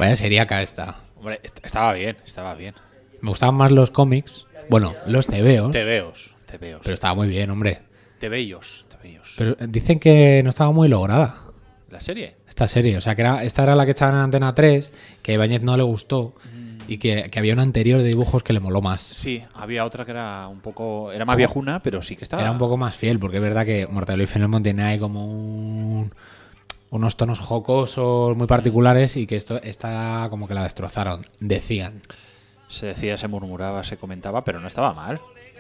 Vaya seriaca esta. Hombre, estaba bien. Me gustaban más los cómics. Bueno, los tebeos. Tebeos. Pero estaba muy bien, hombre. Tebellos. Pero dicen que no estaba muy lograda. ¿La serie? Esta serie. O sea, que esta era la que echaban en Antena 3, que a Ibáñez no le gustó. Y que había una anterior de dibujos que le moló más. Sí, había otra que era un poco... Era más viejuna, pero sí que estaba... Era un poco más fiel, porque es verdad que Mortadelo y Filemón tiene ahí como unos tonos jocosos muy particulares y que esta como que la destrozaron, decían. Se decía, se murmuraba, se comentaba, pero no estaba mal.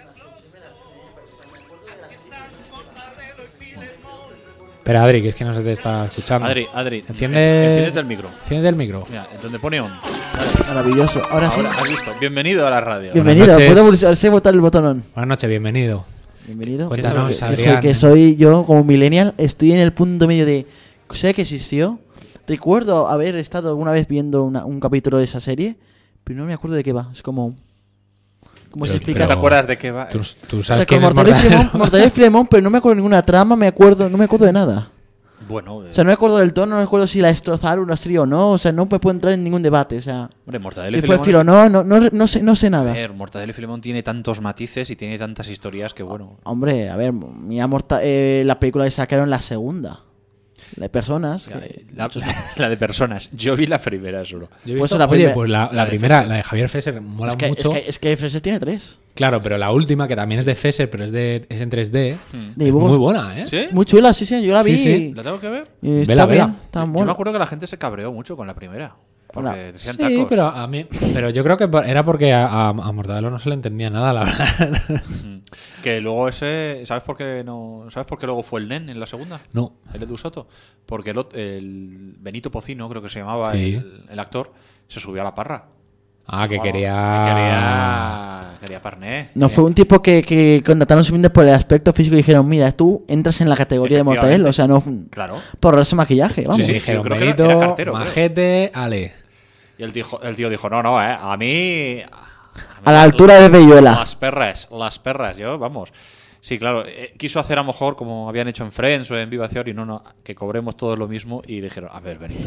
Espera, Adri, que es que no se te está escuchando. Adri, enciéndete el micro. Enciende el micro. Mira, donde pone on. Maravilloso. Ahora sí. Has visto. Bienvenido a la radio. Bienvenido. Buenas Puedo botar el botón on. Buenas noches, bienvenido. Bienvenido. Cuéntanos, que Adrián. soy yo, como millennial, estoy en el punto medio de... ¿Sé que existió? Recuerdo haber estado alguna vez viendo un capítulo de esa serie, pero no me acuerdo de qué va. Es como... ¿Cómo se explica? ¿No te acuerdas de qué va? ¿Tú O sabes sea, quién con es Mortadelo y Filemón, pero no me acuerdo de ninguna trama, no me acuerdo de nada. Bueno... O sea, no me acuerdo del tono, no me acuerdo si la destrozaron una serie o no. O sea, no me puedo entrar en ningún debate. O sea, Hombre, Mortadelo y si fue Filemón... Filo no sé nada. A ver, Mortadelo y Filemón tiene tantos matices y tiene tantas historias que bueno... Hombre, a ver, mira la película que sacaron la segunda. La de personas. La de personas. Yo vi la primera solo. Yo he Pues visto- la oye, primera- pues la de primera, Fesser. la de Javier Fesser, mola mucho. Es que Freses tiene 3. Claro, pero la última, que también es de Fesser, pero es en 3D, De es dibujos. muy buena, ¿eh? ¿Sí? Muy chula, sí, yo la vi. Sí. ¿La tengo que ver? Y Vela, está vela. bien, está Yo bueno. me acuerdo que la gente se cabreó mucho con la primera. Porque Hola. decían Sí, tacos. pero yo creo que era porque a Mortadelo no se le entendía nada, la verdad. Que luego ¿sabes por qué luego fue el Nen en la segunda? No. El Edu Soto. Porque el Benito Pocino, creo que se llamaba Sí. el actor, se subió a la parra. Ah, que Oh, quería parné. No, fue un tipo que contrataron simplemente por el aspecto físico y dijeron, mira, tú entras en la categoría de Mortadelo. O sea, no Claro. por ese maquillaje, vamos. Sí, Dijeron, creo que Benito, era cartero, creo. majete, ale. Y el tío dijo, no, a mí A la altura de Belluela. Las perras, yo, vamos. Sí, claro, quiso hacer a lo mejor como habían hecho en Friends o en Viva Theory, no, que cobremos todos lo mismo y dijeron, a ver, Benito,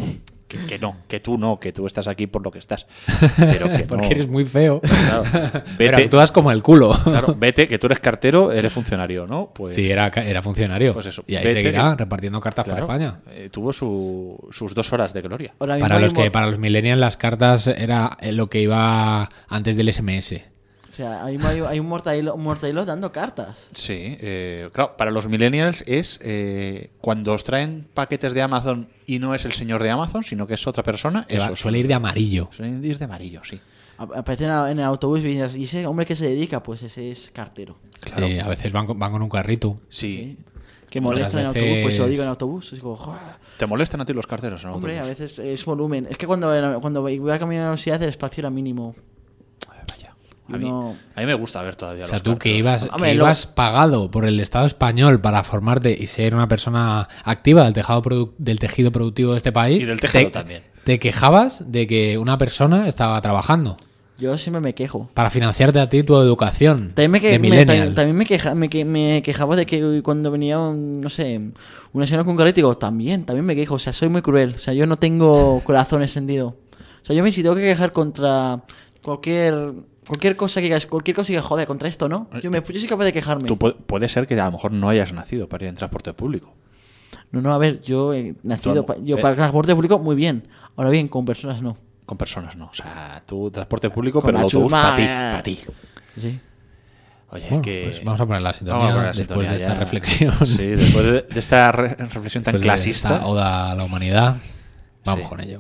que tú estás aquí por lo que estás. Pero que Porque no. eres muy feo. Claro, Pero vete, actúas como el culo. claro, vete, que tú eres cartero, eres funcionario, ¿no? Pues Sí, era funcionario. Pues eso, y ahí vete, seguirá que- repartiendo cartas claro, por España. Tuvo sus 2 horas de gloria. Ahora mismo Para los millennials las cartas era lo que iba antes del SMS. O sea, hay un Mortadelo dando cartas. Sí, claro, para los millennials es cuando os traen paquetes de Amazon y no es el señor de Amazon, sino que es otra persona. Que Eso suele ir de amarillo. Suelen ir de amarillo, sí. Aparece en el autobús y dices, ¿y ese hombre que se dedica? Pues ese es cartero. Claro. A veces van con un carrito. Sí. Que molesta en Otras autobús, pues se lo veces- digo en autobús. Digo, "Joder". ¿Te molestan a ti los carteros en Hombre, a autobús? veces es volumen. Es que cuando voy a caminar a la universidad el espacio era mínimo. Vaya. Y A mí me gusta ver todavía O sea, los tú que carteros. ibas, pagado por el Estado español para formarte y ser una persona activa del tejido productivo de este país. Y del tejido también. Te quejabas de que una persona estaba trabajando Yo siempre me quejo. para financiarte a ti tu educación También de millennial. también me quejaba de que cuando venía no sé, una señora con un carrito, digo, también me quejo. O sea, soy muy cruel. O sea, yo no tengo corazón encendido. O sea, si tengo que quejar contra cualquier cosa que joder, contra esto, ¿no? Yo soy capaz de quejarme. Tú puede ser que a lo mejor no hayas nacido para ir en transporte público. No, a ver, yo he nacido para el transporte público muy bien. Ahora bien, con personas no. Con personas no. O sea, tú transporte público, Con pero el la autobús chusma, para ti. Sí. Oye, Bueno, que... pues vamos a poner la sintonía Vamos a poner la después sintonía de esta ya. reflexión. Sí, después de esta reflexión tan Después de clasista. esta oda a la humanidad. Vamos Sí. con ello.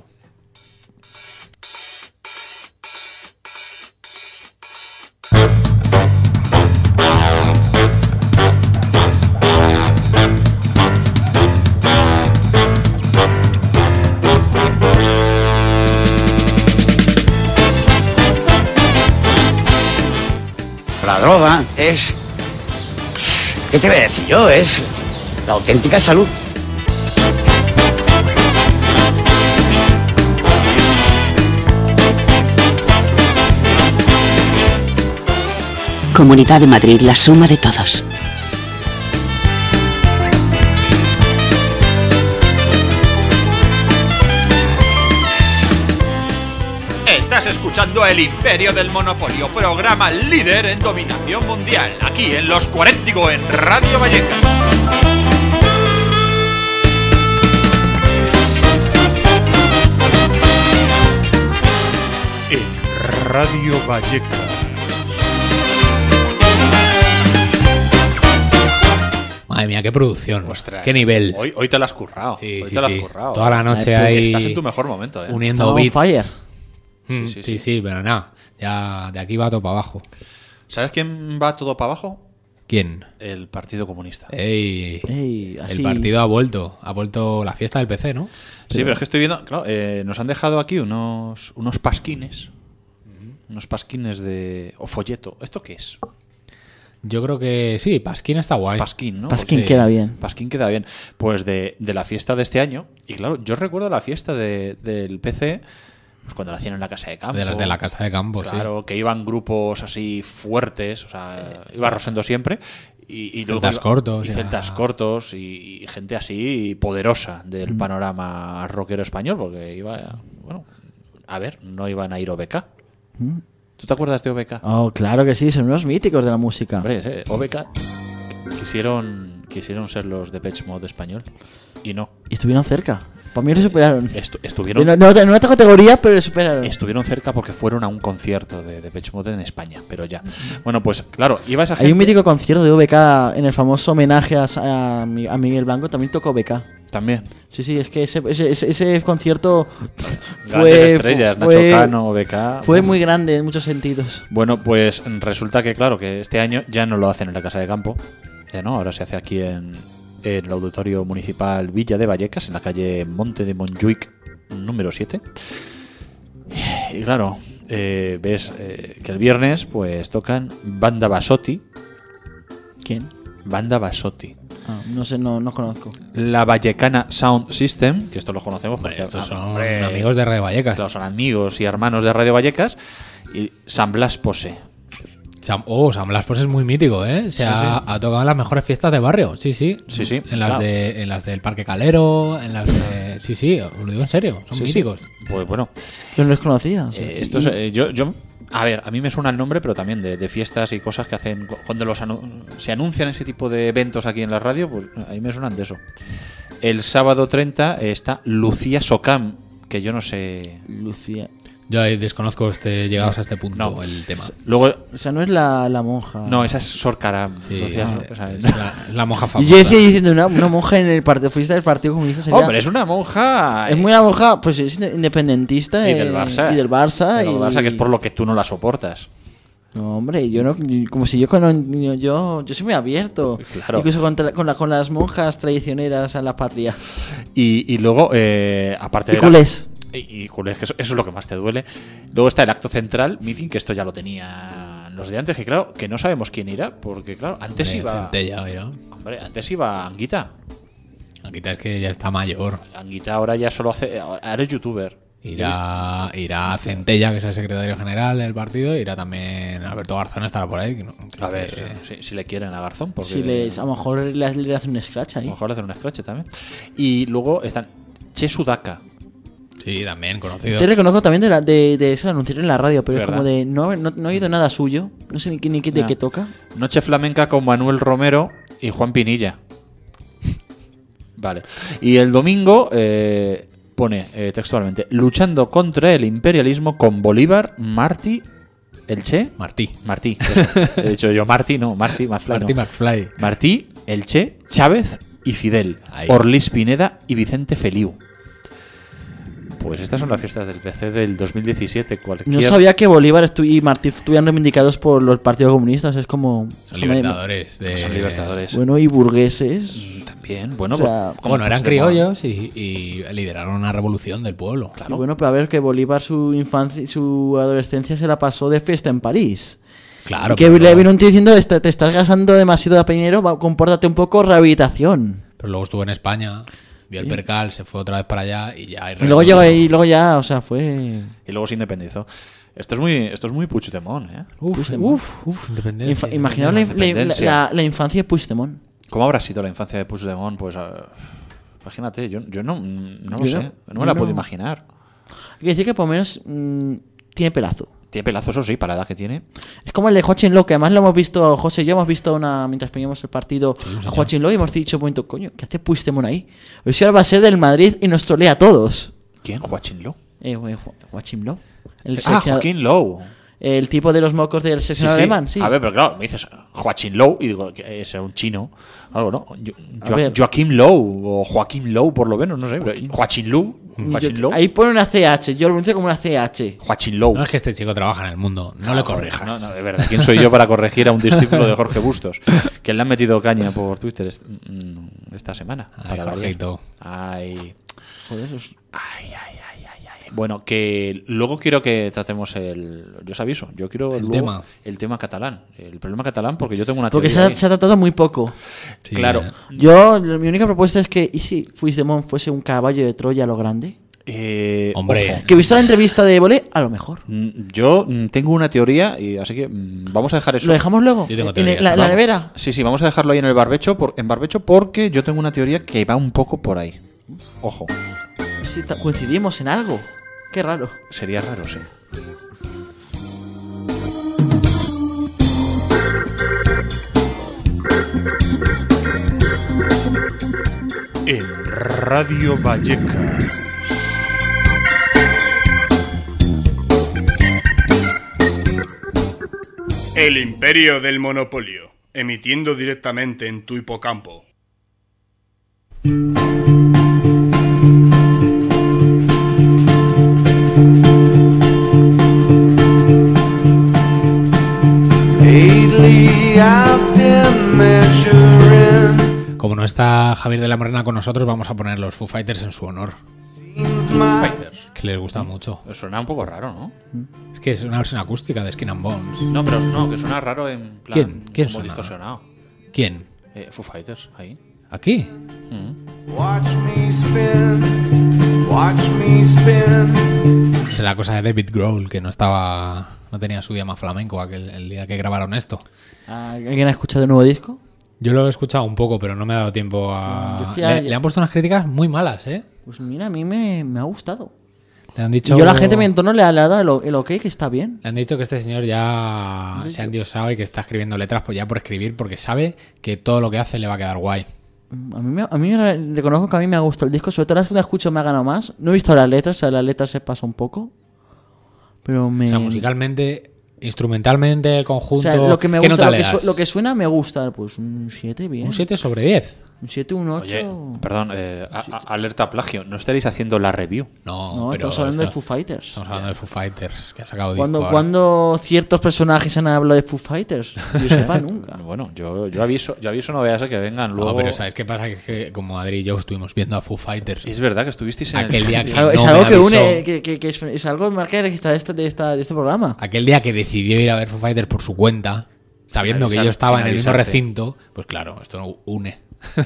La droga es... ¿Qué te voy a decir yo? Es la auténtica salud. Comunidad de Madrid, la suma de todos. Estás escuchando El Imperio del Monopolio, programa líder en dominación mundial, aquí en Los Cuarentico en Radio Vallecas. En Radio Vallecas. Madre mía, qué producción. Ostras, qué nivel. Hoy te la has currado. Sí, hoy sí, te la has sí. currado. Toda la noche ahí Estás en tu mejor momento, uniendo Estaba on beats. fire. Sí, pero nada. Ya de aquí va todo para abajo. ¿Sabes quién va todo para abajo? ¿Quién? El Partido Comunista. Ey, Ey, así. el partido ha vuelto la fiesta del PC, ¿no? Sí, pero es que estoy viendo, claro, nos han dejado aquí unos pasquines. Unos pasquines o folleto. ¿Esto qué es? Yo creo que sí, Pasquín está guay. Pasquín, ¿no? Pasquín Sí. queda bien. Pasquín queda bien. Pues de la fiesta de este año. Y claro, yo recuerdo la fiesta del PC, pues cuando la hacían en la casa de campo. De las de la casa de campo, Claro, que iban grupos así fuertes, o sea, iba Rosendo siempre. Y luego Celtas cortos, y ya. celtas cortos y gente así poderosa del panorama rockero español, porque iba, bueno, a ver, no iban a ir OBK. ¿Tú te acuerdas de OBK? Oh, claro que sí, son unos míticos de la música. Hombre, OBK quisieron ser los Depeche Mode español y no. Y estuvieron cerca. Para mí lo superaron. Estuvieron En otra categoría, pero lo superaron. Estuvieron cerca porque fueron a un concierto de Depeche Mode en España, pero ya. Bueno, pues claro, iba esa gente. Hay un mítico concierto de OBK en el famoso homenaje a Miguel Blanco, también tocó OBK. También. Sí, es que ese concierto Grandes estrellas, Nacho Cano, OBK. fue muy grande en muchos sentidos. Bueno, pues resulta que, claro, que este año ya no lo hacen en la Casa de Campo. Ya no, ahora se hace aquí en el Auditorio Municipal Villa de Vallecas, en la calle Monte de Montjuic, número 7. Y claro, ves que el viernes pues tocan Banda Basotti. ¿Quién? Banda Basotti. Ah, no sé, no conozco. La Vallecana Sound System, que esto lo conocemos porque Estos son hombre, amigos de Radio Vallecas. claro, son amigos y hermanos de Radio Vallecas. Y San Blas Pose. San Blas pues es muy mítico, ¿eh? Ha tocado en las mejores fiestas de barrio. Sí. Sí, En las, claro. en las del Parque Calero, en las de... Sí, os lo digo en serio, son Sí, míticos. Pues bueno, Yo no los conocía. esto es, yo a ver, a mí me suena el nombre, pero también de fiestas y cosas que hacen cuando se anuncian ese tipo de eventos aquí en la radio, pues ahí me suenan de eso. El sábado 30 está Lucía Socam, que yo no sé. Lucía. Yo ahí desconozco llegados a este punto No. el tema. Luego, Esa no es la monja. no, esa es Sor Caram. Sí, Lucía, es o sea, la monja Y famosa. yo decía diciendo una monja en el partido fuiste del Partido Comunista sería. hombre, es una monja. Es muy una monja, pues es independentista Y del Barça. y del Barça. Del Barça, que es por lo que tú no la soportas. No, hombre, yo no, como si yo yo soy muy abierto. Claro. Incluso con las monjas traicioneras a la patria. Y luego, aparte Y de culés. Y culés, que eso es lo que más te duele. Luego está el acto central, meeting, que esto ya lo tenía los de antes, que claro, que no sabemos quién irá, porque claro, antes iba. Centella, mira. Hombre, antes iba Anguita. Anguita es que ya está mayor. Anguita ahora ya solo hace. Ahora es youtuber. Irá Centella, que es el secretario general del partido. Irá también Alberto Garzón, estará por ahí. que no- A que- ver, si le quieren a Garzón. Porque Si a lo mejor le hacen un scratch a ahí. lo mejor le hacen un scratch también. Y luego están Che Sudaka. Sí, también conocido. Te reconozco también de eso, de anunciar en la radio, pero ¿Verdad? es como de. No he oído nada suyo. No sé ni de No. qué toca. Noche flamenca con Manuel Romero y Juan Pinilla. Vale. Y el domingo pone textualmente: luchando contra el imperialismo con Bolívar, Martí, el Che. Martí. Martí. Eso. He dicho yo Martí, no, Martí McFly. Martí no. McFly. Martí, el Che, Chávez y Fidel. Ahí. Orlis Pineda y Vicente Feliu. Pues estas son las fiestas del PC del 2017. No sabía que Bolívar y Martí estuvieran reivindicados por los partidos comunistas. Es como. Son libertadores. Son libertadores. Bueno, y burgueses. Y también, bueno, O sea, como Bueno, eran Puigdemont. criollos y lideraron una revolución del pueblo. Y bueno, pero a ver, que Bolívar su infancia y su adolescencia se la pasó de fiesta en París. Claro. Y que pero le vino un tío diciendo: te estás gastando demasiado de dinero, compórtate un poco, rehabilitación. Pero luego estuvo en España, vio el percal, se fue otra vez para allá y ya. Y luego llegó y luego ya, o sea, fue. Y luego se independizó. Esto es muy Puigdemont, ¿eh? Uf, independencia. Imaginaos independencia. la infancia de Puigdemont. ¿Cómo habrá sido la infancia de Puigdemont? Pues imagínate, yo no lo Yo sé, no me la no. puedo imaginar. Hay que decir que por lo menos tiene pelazo. Tiene pelazo, eso sí, para la edad que tiene. Es como el de Joachim Low, que además lo hemos visto, José y yo hemos visto mientras veíamos el partido a Joachim Low y hemos dicho, momento, coño, ¿qué hace Puigdemont ahí? Hoy sí ahora va a ser del Madrid y nos trolea a todos. ¿Quién? Joachim Low. Joachim Low. Joaquín Low. El tipo de los mocos del seleccionador alemán, sí. A ver, pero claro, me dices Joachim Low y digo que es un chino. Algo, ¿no? A ver. Joaquim Low o Joaquim Low, por lo menos, no sé. Pero Joachim Low. Ahí pone una CH, yo lo pronuncio como una CH. Joachim Low. No es que este chico trabaja en el mundo, no le corrijas. No, de verdad. ¿Quién soy yo para corregir a un discípulo de Jorge Bustos? Que le han metido caña por Twitter esta semana. Ay, para Jorgito. Ay. Joder, Ay. Bueno, que luego quiero que tratemos yo os aviso, yo quiero el tema catalán. El problema catalán, porque yo tengo una porque teoría. se ha tratado muy poco. Sí, Claro. Mi única propuesta es que, ¿y si Puigdemont fuese un caballo de Troya a lo grande? Hombre. Ojo. Que visto la entrevista de Bolé, a lo mejor. Yo tengo una teoría, y así que vamos a dejar eso. ¿Lo dejamos luego? Yo tengo ¿En teorías, la vamos. nevera? Sí, vamos a dejarlo ahí en barbecho porque yo tengo una teoría que va un poco por ahí. Ojo, Sí, coincidimos en algo. Qué raro. sería raro, sí. En Radio Vallecas. El imperio del monopolio, emitiendo directamente en tu hipocampo. Como no está Javier de la Morena con nosotros, vamos a poner los Foo Fighters en su honor. Fighters. Que les gusta mucho. Suena un poco raro, ¿no? Es que es una versión acústica de Skin and Bones. No, pero no, que suena raro en plan. ¿Quién como suena? distorsionado. ¿Quién? Foo Fighters, ahí. ¿Aquí? Es la cosa de David Grohl, que no tenía su día más flamenco el día que grabaron esto. ¿Alguien ha escuchado el nuevo disco? Yo lo he escuchado un poco, pero no me ha dado tiempo a... Yo es que Le han puesto unas críticas muy malas, ¿eh? Pues mira, a mí me ha gustado. Le han dicho... Y yo a la gente de mi entorno le ha dado el ok, que está bien. Le han dicho que este señor ya se ha endiosado y que está escribiendo letras pues ya por escribir, porque sabe que todo lo que hace le va a quedar guay. A mí reconozco que a mí me ha gustado el disco. Sobre todo la segunda escucho me ha ganado más. No he visto las letras, o sea, las letras se pasa un poco. Pero me... O sea, musicalmente, instrumentalmente, el conjunto... O sea, lo que me ¿qué gusta, nota le das? lo que suena me gusta. Pues un 7, bien. Un 7 sobre 10. Un 7, un 8. Oye, perdón, alerta plagio. ¿No estaréis haciendo la review? No, pero estamos hablando de Foo Fighters. Estamos hablando de Foo Fighters, que ha sacado disco ahora. ¿Cuándo ciertos personajes han hablado de Foo Fighters? Yo sepa, nunca. Bueno, yo aviso, no veas a que vengan luego. No, pero ¿sabes qué pasa? Que es que como Adri y yo estuvimos viendo a Foo Fighters. Es verdad que estuvisteis en Aquel día que Es algo, no es algo me que avisó. une, que es algo marca registrar de este programa. Aquel día que decidió ir a ver Foo Fighters por su cuenta, sabiendo que avisar- yo estaba sin en el mismo avisarte. recinto, pues claro, esto no une.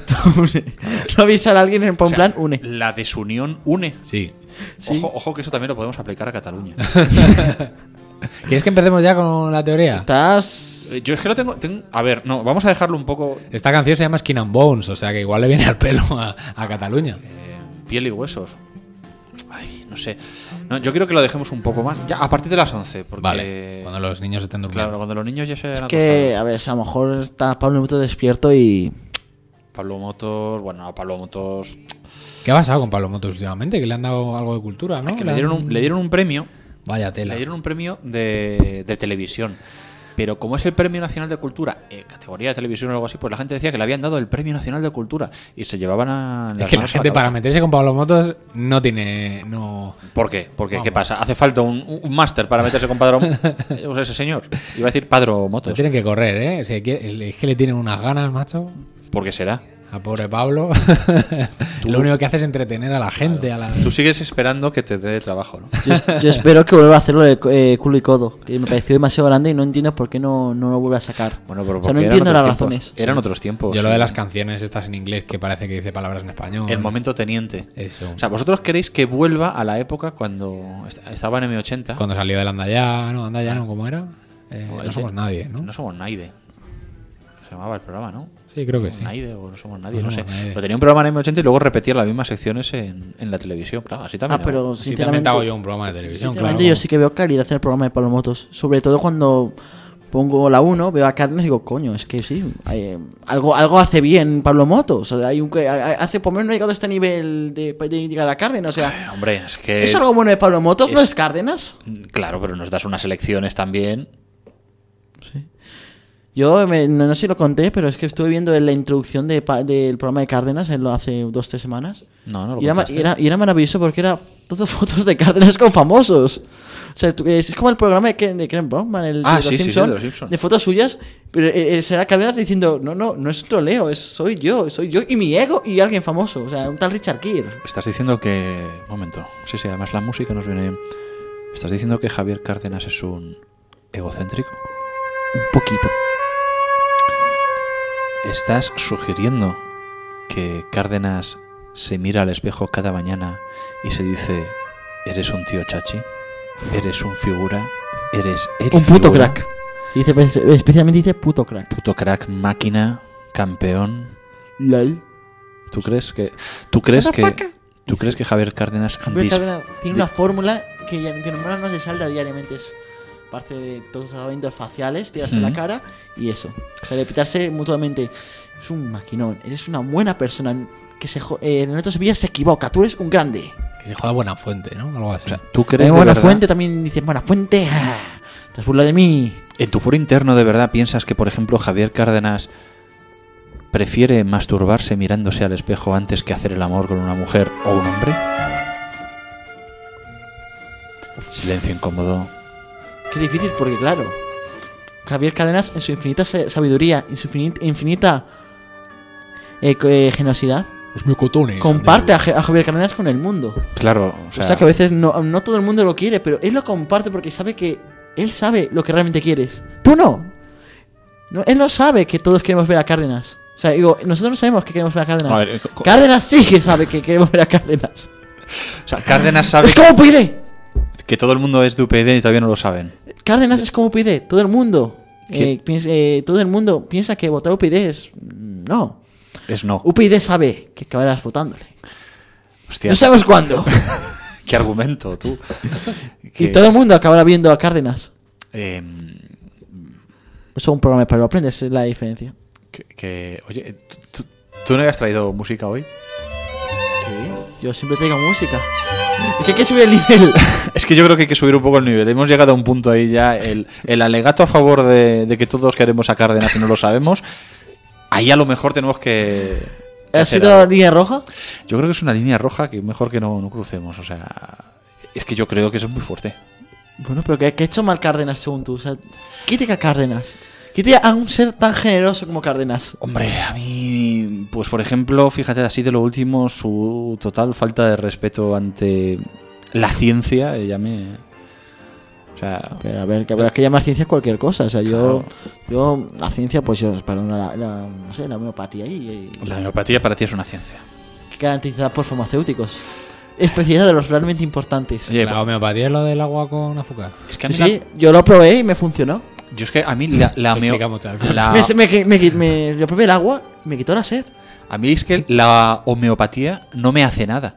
No avisar a alguien en O sea, plan une. La desunión une. Sí. Sí. Ojo que eso también lo podemos aplicar a Cataluña. ¿Quieres que empecemos ya con la teoría? Estás... Yo es que lo tengo. A ver, no, vamos a dejarlo un poco Esta canción se llama Skin and Bones, o sea que igual le viene al pelo a Cataluña. piel y huesos. Ay, no sé. No, yo quiero que lo dejemos un poco más. Ya, a partir de las 11. Porque, Vale, cuando los niños estén durmiendo. Claro, cuando los niños ya se hayan Es que, a ver, a lo mejor está Pablo Muto despierto y... Pablo Motos. Bueno, a Pablo Motos. ¿Qué ha pasado con Pablo Motos últimamente? Que le han dado algo de cultura, ¿no? Que le dieron un premio. Vaya tela. Le dieron un premio de televisión. Pero como es el Premio Nacional de Cultura, categoría de televisión o algo así, pues la gente decía que le habían dado el Premio Nacional de Cultura y se llevaban a Es que la gente para meterse con Pablo Motos no tiene... No... ¿Por qué? Porque, Vamos. ¿qué pasa? ¿Hace falta un máster para meterse con Padro o sea, ese señor? Iba a decir Padro No Motos. tienen que correr, ¿eh? Es que le tienen unas ganas, macho. ¿Por qué será? A pobre Pablo. Lo único que hace es entretener a la gente. Tú sigues esperando que te dé trabajo, ¿no? Yo espero que vuelva a hacerlo de culo y codo, que me pareció demasiado grande y no entiendo por qué no lo vuelve a sacar. Bueno, pero o sea, no porque entiendo eran las otros razones. tiempos. Eran otros tiempos. Yo lo de sí. las canciones estas en inglés que parece que dice palabras en español. El momento teniente. Eso. O sea, ¿vosotros queréis que vuelva a la época cuando estaba en M80? Cuando salió del Andayano, ¿cómo era? No somos nadie, ¿no? No somos nadie. Se llamaba el programa, ¿no? Sí, creo que sí. Naide o No somos nadie, No no sé. somos nadie. Pero tenía un programa en M80 y luego repetía las mismas secciones en la televisión. Claro, así también. pero Sí, también sinceramente, hago yo un programa de televisión, claro. sinceramente yo sí que veo calidad en el programa de Pablo Motos. Sobre todo cuando pongo la 1, veo a Cárdenas y digo, coño, es que sí, algo hace bien Pablo Motos. O sea, hace por lo menos no ha llegado a este nivel de llegar a Cárdenas. O sea, Hombre, es que. ¿es algo bueno de Pablo Motos? ¿No es Cárdenas? Claro, pero nos das unas elecciones también. Yo no sé si lo conté, pero es que estuve viendo la introducción del programa de Cárdenas hace 2-3 semanas. No lo Y contaste. era maravilloso porque era todo fotos de Cárdenas con famosos. O sea, es como el programa de Ken Brockman, el de los Sí, Simpson, de los Simpson. de fotos suyas, pero será Cárdenas diciendo, no es un troleo, soy yo y mi ego y alguien famoso. O sea, un tal Richard Gere. Estás diciendo que. Un momento. Sí, además la música nos viene bien. ¿Estás diciendo que Javier Cárdenas es un egocéntrico? Un poquito. ¿Estás sugiriendo que Cárdenas se mira al espejo cada mañana y se dice: eres un tío chachi? ¿Eres un figura? ¿Eres el Un puto figura? crack. Especialmente dice puto crack. Puto crack, máquina, campeón. LOL. ¿Tú crees que Javier Cárdenas Javier Cárdenas tiene una fórmula que normalmente no se salda diariamente. Es parte de todos los tratamientos faciales, tirarse la cara y eso. O sea, repitarse mutuamente. Es un maquinón. Eres una buena persona. Que en otros Sevilla se equivoca. Tú eres un grande. Que se joda Buena Fuente, ¿no? Algo así. O sea, ¿tú crees de Buena verdad, Fuente también dice Buena Fuente. Te has burlado de mí. en tu foro interno de verdad piensas que, por ejemplo, Javier Cárdenas prefiere masturbarse mirándose al espejo antes que hacer el amor con una mujer o un hombre? Silencio incómodo. Qué difícil porque, claro, Javier Cárdenas, en su infinita sabiduría, en su infinita generosidad, Los micotones. comparte a Javier Cárdenas con el mundo. Claro, O sea, que a veces no todo el mundo lo quiere, pero él lo comparte porque sabe que él sabe lo que realmente quieres. Tú no. Él no sabe que todos queremos ver a Cárdenas. O sea, digo, nosotros no sabemos que queremos ver a Cárdenas. A ver, Cárdenas sí que sabe que queremos ver a Cárdenas. o sea, Cárdenas sabe Es como pide. que todo el mundo es de UPyD y todavía no lo saben. Cárdenas es como pide. Todo el mundo. ¿Qué? Todo el mundo piensa que votar UPyD es. No. Es no. UPyD sabe que acabarás votándole. Hostia, No sabemos cuándo. qué argumento, tú. Y todo el mundo acabará viendo a Cárdenas. Eh, Eso es un programa, pero lo aprendes, es la diferencia. oye, ¿tú no habías traído música hoy? Yo siempre traigo música. Es que hay que subir el nivel. Es que yo creo que hay que subir un poco el nivel. Hemos llegado a un punto ahí ya. El alegato a favor de que todos queremos a Cárdenas y no lo sabemos. Ahí a lo mejor tenemos que ¿Ha hacer sido algo. línea roja? Yo creo que es una línea roja que mejor que no crucemos. O sea, es que yo creo que eso es muy fuerte. Bueno, pero ¿qué ha hecho mal Cárdenas según tú? O sea, crítica a Cárdenas. Crítica a un ser tan generoso como Cárdenas. Hombre, a mí, pues por ejemplo, fíjate, así de lo último, su total falta de respeto ante la ciencia, ella me... O sea... Pero a ver, que llamar ciencia cualquier cosa. O sea, Claro. yo la ciencia, pues yo, perdón, no sé, la homeopatía y La homeopatía para ti es una ciencia. garantizada por farmacéuticos. Especialidad de los realmente importantes. Oye, La homeopatía es lo del agua con azúcar. es que a Sí, mí sí, yo lo probé y me funcionó. yo es que a mí la Se explica muchas veces. Yo probé el agua y me quitó la sed. a mí es que la homeopatía no me hace nada.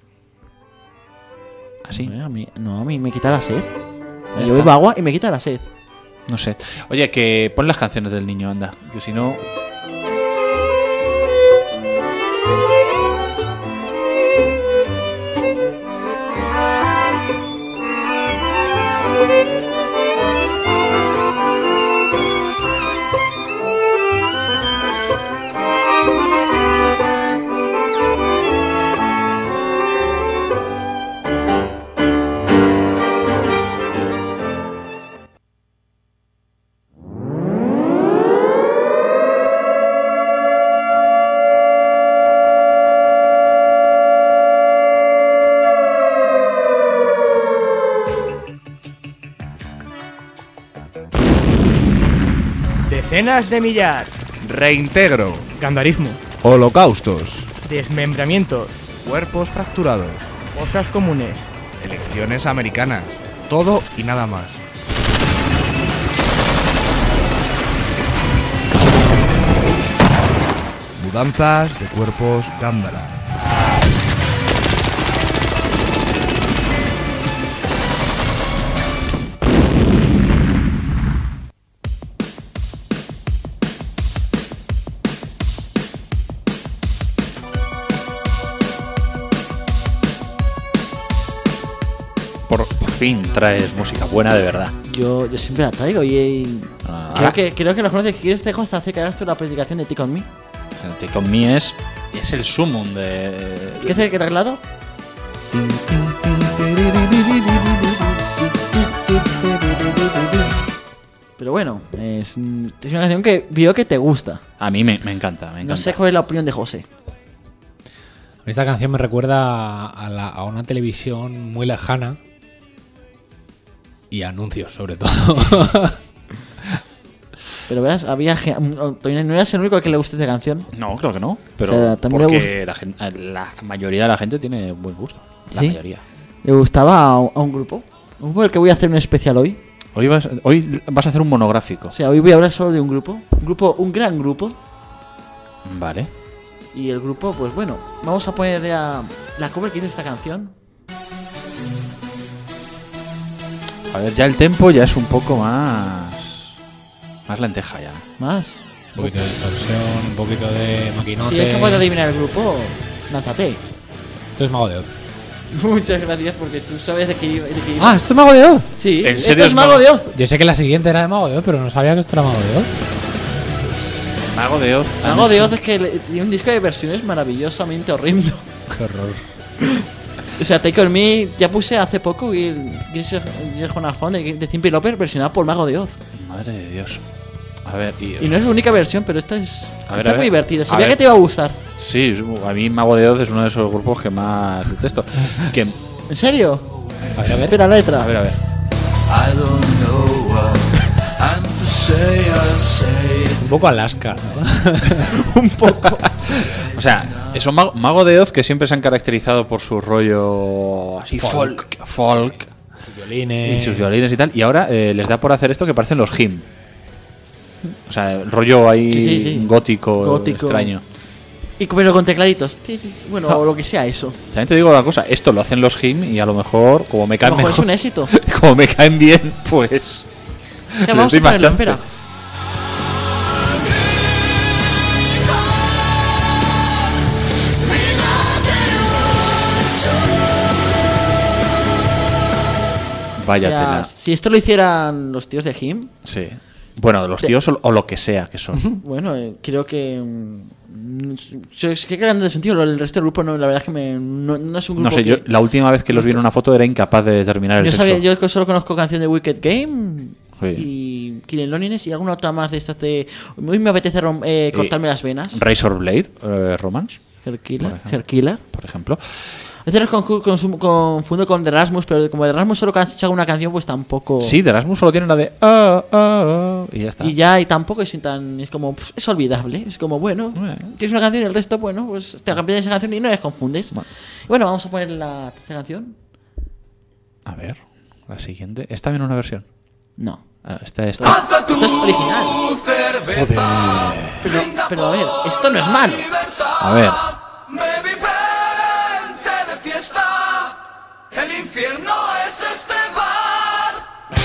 Así, A mí me quita la sed. Ya Yo está. bebo agua y me quita la sed. no sé. Oye, que pon las canciones del niño, anda, que si no... Decenas de millar. Reintegro. Gandarismo. Holocaustos. Desmembramientos. Cuerpos fracturados. Fosas comunes. Elecciones americanas. Todo y nada más. Danzas de Cuerpos Gándara. Por fin traes música buena de verdad. Yo siempre la traigo y Ah, creo que lo conoces. ¿Quieres te dejo hasta hacer que hagas tú la predicación de Take On Me? Take On Me es el sumum de... ¿Qué hace que teclado? Pero bueno, es una canción que veo que te gusta. A mí me encanta, me encanta. No sé cuál es la opinión de José. Esta canción me recuerda a una televisión muy lejana y anuncios, sobre todo. Pero verás, no eras el único que le gusta esta canción. No, creo que no. Pero O sea, también porque la mayoría de la gente tiene buen gusto. La ¿Sí? mayoría. Le gustaba a un grupo. Un grupo del que voy a hacer un especial hoy. Hoy vas a hacer un monográfico. O sea, hoy voy a hablar solo de un grupo. Un gran grupo. Vale. Y el grupo, pues bueno, vamos a poner ya la cover que hizo esta canción. A ver, ya el tempo ya es un poco más lenteja ya. Más. Un poquito de distorsión, un poquito de maquinote. Si es capaz de adivinar el grupo, lánzate. Esto es Mago de Oz. Muchas gracias porque tú sabes de qué iba. Ah, ¿esto es Mago de Oz? Sí, ¿en esto serio es es Mago Mago? de Oz. Yo sé que la siguiente era de Mago de Oz, pero no sabía que esto era Mago de Oz. Mago de Oz. Mago de Oz es que tiene un disco de versiones maravillosamente horrendo. Qué horror. O sea, Take On Me ya puse hace poco y Gears on a Phone de Cyndi Lauper versionada por Mago de Oz. Madre de Dios. A ver, Y no es la única versión, pero esta es A ver, esta a es muy ver. divertida. A Sabía ver. que te iba a gustar. Sí, a mí Mago de Oz es uno de esos grupos que más detesto. Que, ¿En serio? A ver, a ver. Espera la letra. a ver. Un poco Alaska, ¿no? Un poco. O sea, son Mago de Oz que siempre se han caracterizado por su rollo así folk. Violines. Y sus violines y tal. Y ahora les da por hacer esto que parecen los hymn. O sea, el rollo ahí Sí. gótico extraño. Pero con tecladitos. Bueno, o lo que sea eso. También te digo una cosa, esto lo hacen los hymn y a lo mejor, como me A caen lo mejor es mejor, un éxito. como me caen bien, pues Ya, les vamos doy a más ponerlo, chance. espera. Vaya O sea, tela. si esto lo hicieran los tíos de Him, Sí. Bueno, los tíos o lo que sea que son. bueno, creo que. Es que grande de sentido. El resto del grupo, no, la verdad es que no es un grupo. No sé, que- yo la última vez que los vi en una foto era incapaz de determinar el Yo, sexo. yo solo conozco canción de Wicked Game Sí. y Killing Loneliness y alguna otra más de estas de. Hoy me apetece cortarme las venas. Razor Blade, Romance, Herkiller. por ejemplo. A veces los confundo con The Rasmus, pero como The Rasmus solo han hecho una canción, pues tampoco. Sí, de Erasmus solo tiene la de y ya está. Y tampoco es tan. Es como. Es olvidable. Es como, bueno. Tienes una canción y el resto, bueno, pues te cambias esa canción y no les confundes. Bueno. Y bueno, vamos a poner la tercera canción. A ver, la siguiente. ¿Está bien una versión? No. Esta. Esto es original. Pero a ver, esto no es malo. A ver. El infierno es este bar.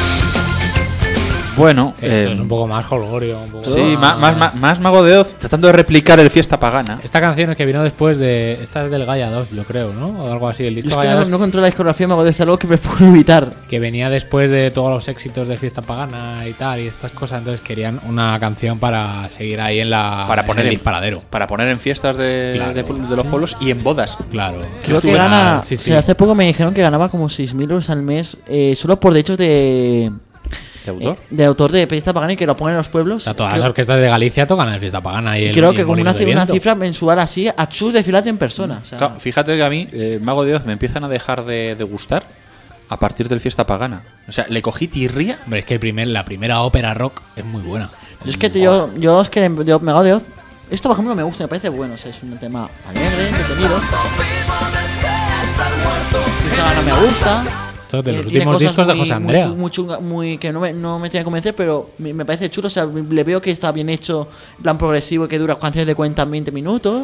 Bueno, Esto es un poco más jolgorio. Un poco sí, más Mago de Oz tratando de replicar el Fiesta Pagana. Esta canción es que vino después de. Esta es del Gaia 2, yo creo, ¿no? O algo así. El Yo disco es que Gaia 2 no controlo la discografía, me hago de algo que me puedo evitar. que venía después de todos los éxitos de Fiesta Pagana y tal, y estas cosas. Entonces querían una canción para seguir ahí en Poner el disparadero. Para poner en fiestas de los pueblos y en bodas. Claro. Creo que gana. Sí, O sea, hace poco me dijeron que ganaba como 6.000 euros al mes solo por derechos de. ¿De autor? De autor de Fiesta Pagana y que lo pongan en los pueblos. O sea, todas Creo- las orquestas de Galicia tocan en Fiesta Pagana. Y Creo y que el como Molinos de una Viento. cifra mensual así, a chus de filate en persona. O sea, Claro, fíjate que a mí, Mago de Oz, me empiezan a dejar de gustar a partir del Fiesta Pagana. O sea, le cogí tirria. Hombre, es que la primera ópera rock es muy buena. yo es que yo es que me hago de Oz. Esto, por ejemplo, me gusta, me parece bueno. O sea, es un tema alegre, entretenido. Esta no me gusta. esto de los Tiene últimos cosas discos de muy- José muy Andrea. chu- muy chunga- muy- que no me tiene que convencer, pero me parece chulo. O sea, le veo que está bien hecho, en plan progresivo, que dura canciones de 40-20 minutos.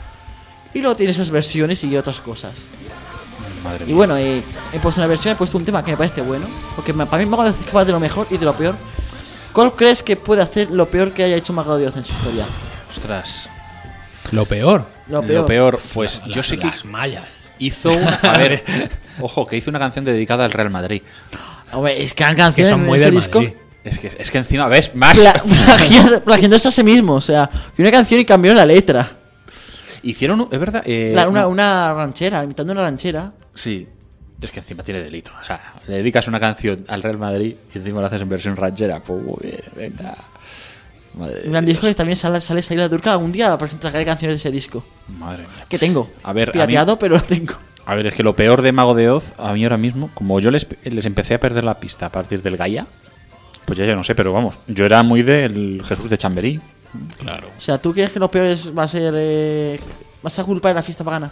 Y luego tiene esas versiones y otras cosas. Madre Y mía. bueno, he puesto una versión, he puesto un tema que me parece bueno. Porque para mí Mago de Oz es capaz de lo mejor y de lo peor. ¿Cuál crees que puede hacer lo peor que haya hecho Mago de Oz en su historia? Ostras. Lo peor. Lo peor. Lo peor, pues yo sé que Las mallas. hizo una. A ver, ojo, que hizo una canción dedicada al Real Madrid. Hombre, es que han canciones Que son en muy ese del disco. Madrid. Es que encima, ¿ves? Más. Plagiándose a sí mismo. O sea, que una canción y cambió la letra. Hicieron, es verdad. Una ranchera, imitando una ranchera. Sí. Es que encima tiene delito. O sea, le dedicas una canción al Real Madrid y encima la haces en versión ranchera. Pues muy bien, venga. Madre Un gran de disco que también sale Saída Turca. Algún día sacaré canciones de ese disco. Dios. Madre mía. Que tengo. A ver, Pirateado, pero lo tengo. A ver, es que lo peor de Mago de Oz, a mí ahora mismo, como yo les empecé a perder la pista a partir del Gaia, pues ya no sé, pero vamos, yo era muy del Jesús de Chamberí. Claro. O sea, ¿tú crees que lo peor va a ser. Vas a culpar de la fiesta pagana?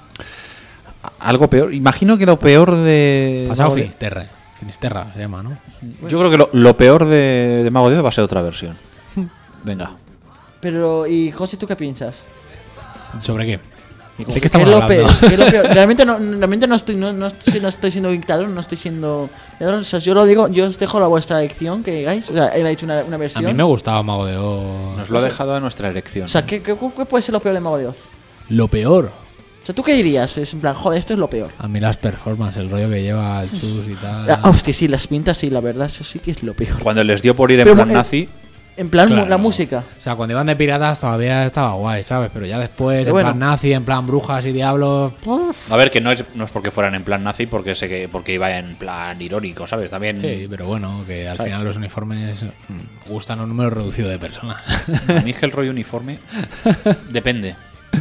Algo peor. Imagino que lo peor de. Pasado Mago de- Finisterre. Finisterra se llama, ¿no? Yo creo que lo peor de Mago de Oz va a ser otra versión. Venga. Pero, y José, ¿tú qué piensas? ¿Sobre qué? ¿De qué ¿Qué estamos es lo hablando? peor? ¿Qué es lo peor? Realmente no estoy siendo dictador, no estoy siendo. O sea, yo lo digo, yo os dejo la vuestra elección que digáis. O sea, él ha hecho una A versión. mí me gustaba Mago de Oz. Nos lo ha dejado a nuestra elección. O sea, ¿qué puede ser lo peor de Mago de Oz? Lo peor. O sea, ¿tú qué dirías? Es en plan, joder, esto es lo peor. A mí las performances, el rollo que lleva el Chus y tal. Hostia, sí, las pintas, sí, la verdad, eso sí que es lo peor. Cuando les dio por ir en Pero, plan nazi. En plan, Claro. la música. O sea, cuando iban de piratas todavía estaba guay, ¿sabes? Pero ya después, Pero en bueno. plan nazi, en plan brujas y diablos. A ver, que no es porque fueran en plan nazi, porque sé que porque iba en plan irónico, ¿sabes? También. Sí, pero bueno, que al final los uniformes gustan a un número reducido de personas. A mí es que el rollo uniforme depende.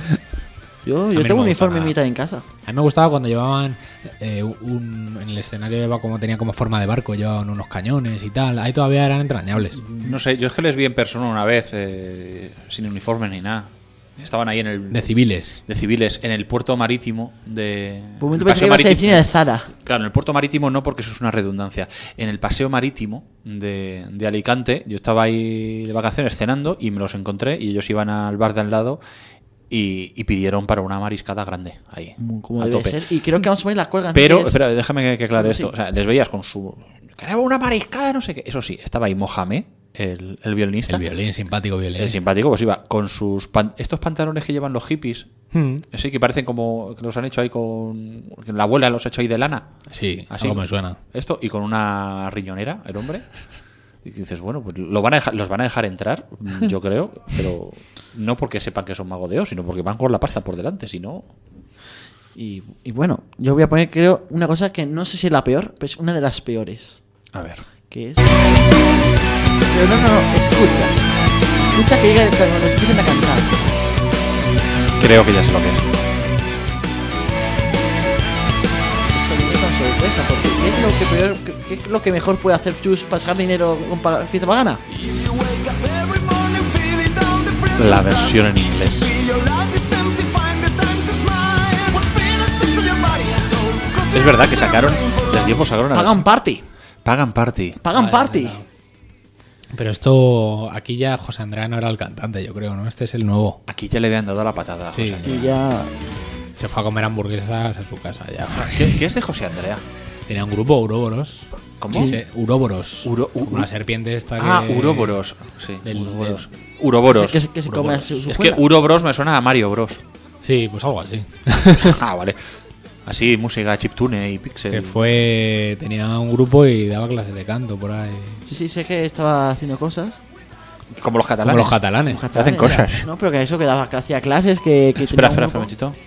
Yo mí no tengo me un gusta uniforme nada. mitad en casa. A mí me gustaba cuando llevaban en el escenario tenía como forma de barco, llevaban unos cañones y tal. Ahí todavía eran entrañables. No sé, yo es que les vi en persona una vez, sin uniforme ni nada. Estaban ahí en el. De civiles. De civiles, en el puerto marítimo de. Por un momento el pensé que ibas a decir de Zara. Claro, en el puerto marítimo no, porque eso es una redundancia. En el paseo marítimo de Alicante, yo estaba ahí de vacaciones cenando y me los encontré y ellos iban al bar de al lado y pidieron para una mariscada grande ahí. Como a debe tope. ser. Y creo que vamos a poner la cuelga. Pero, que es- espera, déjame que aclare Sí. esto. O sea, les veías con su. Queremos una mariscada, no sé qué. Eso sí, estaba ahí Mohamed, el violinista. El violín, simpático violín. El simpático, pues iba con sus estos pantalones que llevan los hippies. Sí, que parecen como que los han hecho ahí con. Que la abuela los ha hecho ahí de lana. Sí, Así. algo me suena. Esto, y con una riñonera, el hombre. Y dices, bueno, pues los van a dejar entrar, yo creo, pero no porque sepan que son Mago de Oz, sino porque van con la pasta por delante, si no. Y bueno, yo voy a poner, creo, una cosa que no sé si es la peor, pero es una de las peores. A ver. Que es. Pero no, escucha. Escucha que llega cuando empiecen a cantar. Creo que ya sé lo que es. Esto viene con sorpresa, porque ¿qué es lo que peor, qué es lo que mejor puede hacer Chus para sacar dinero con fiesta pagana? La versión en inglés. Es verdad que sacaron. Les dio por sacar una. Pagan party. Pagan party. Pagan party. Pero esto, aquí ya José Andrea no era el cantante, yo creo, ¿no? Este es el nuevo. Aquí ya le habían dado la patada a Sí. José Andrea. Y ya. Se fue a comer hamburguesas a su casa ya. ¿Qué es de José Andrea? Tenía un grupo, Uroboros. ¿Cómo? Sí, Uroboros. Uro- Una serpiente esta que... Ah, Uroboros. Sí, Del- Uroboros. Uroboros. Que se come Uroboros. su Es que escuela. Urobros me suena a Mario Bros. Sí, pues algo así. Ah, vale. Así, música chiptune y pixel. Que fue... Tenía un grupo y daba clases de canto por ahí. Sí, sé que estaba haciendo cosas. Como los catalanes. Como los catalanes. Hacen cosas. No, pero que eso que daba hacía clases, que Espera, tenía espera, un un grupo. momentito.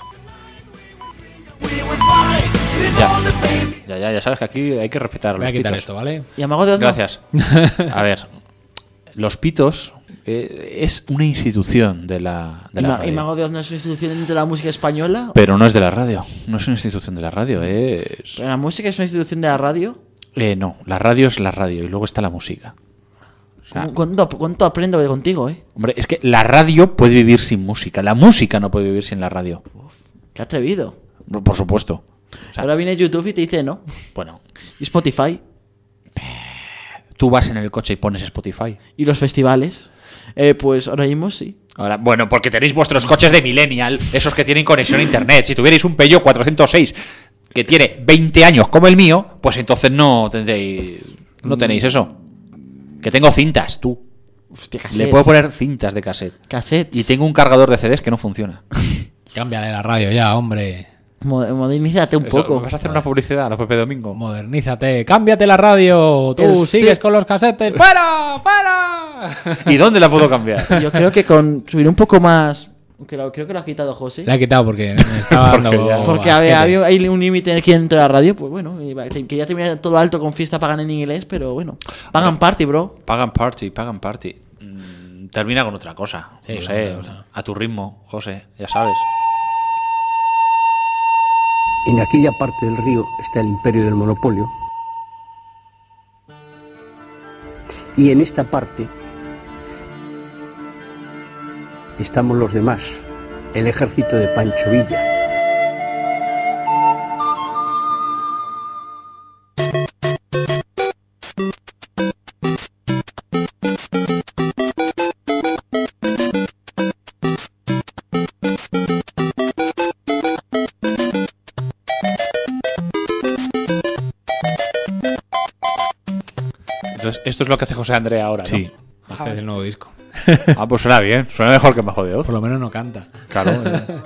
Ya sabes que aquí hay que respetar a Voy los a quitar pitos. esto, ¿vale? Y a Mago de Oz no. Gracias. A ver, los pitos es una institución de la ¿Y radio. Mago de Oz no es una institución de la música española? Pero no es de la radio. No es una institución de la radio. Es... ¿Pero la música es una institución de la radio? No, la radio es la radio y luego está la música. O sea, ¿Cuánto aprendo contigo, hombre, es que la radio puede vivir sin música. La música no puede vivir sin la radio. Qué atrevido. Por supuesto. O sea, Ahora viene YouTube y te dice no. bueno, Y Spotify. tú vas en el coche y pones Spotify. Y los festivales. Pues ahora mismo sí. Ahora, bueno, porque tenéis vuestros coches de Millennial, esos que tienen conexión a internet. Si tuvierais un Peugeot 406 que tiene 20 años como el mío, pues entonces no tenéis eso. Que tengo cintas, tú. Hostia, Le cassettes. puedo poner cintas de cassette. Cassettes. Y tengo un cargador de CDs que no funciona. Cámbiale la radio ya, hombre. Modernízate un Eso, poco. ¿vas a hacer una publicidad a los Pepe Domingo? Modernízate, cámbiate la radio. Tú El sigues sí. con los casetes. ¡Fuera! ¡Fuera! ¿Y dónde la puedo cambiar? Yo creo que con subir un poco más. Creo que lo has quitado, José. La he quitado porque me estaba Porque dando. ya- Porque hay un límite aquí dentro de la radio. Pues bueno, quería terminar todo alto con fiesta pagan en inglés, pero bueno. Pagan party, bro. Pagan party. Termina con otra cosa. Sí, no con sé, otra cosa. a tu ritmo, José, ya sabes. En aquella parte del río está el imperio del monopolio. Y en esta parte estamos los demás, el ejército de Pancho Villa. Entonces, esto es lo que hace José Andrea ahora, ¿no? Sí, este es el nuevo disco. Ah, pues suena bien. Suena mejor que Majo de Oz. Por lo menos no canta. Claro.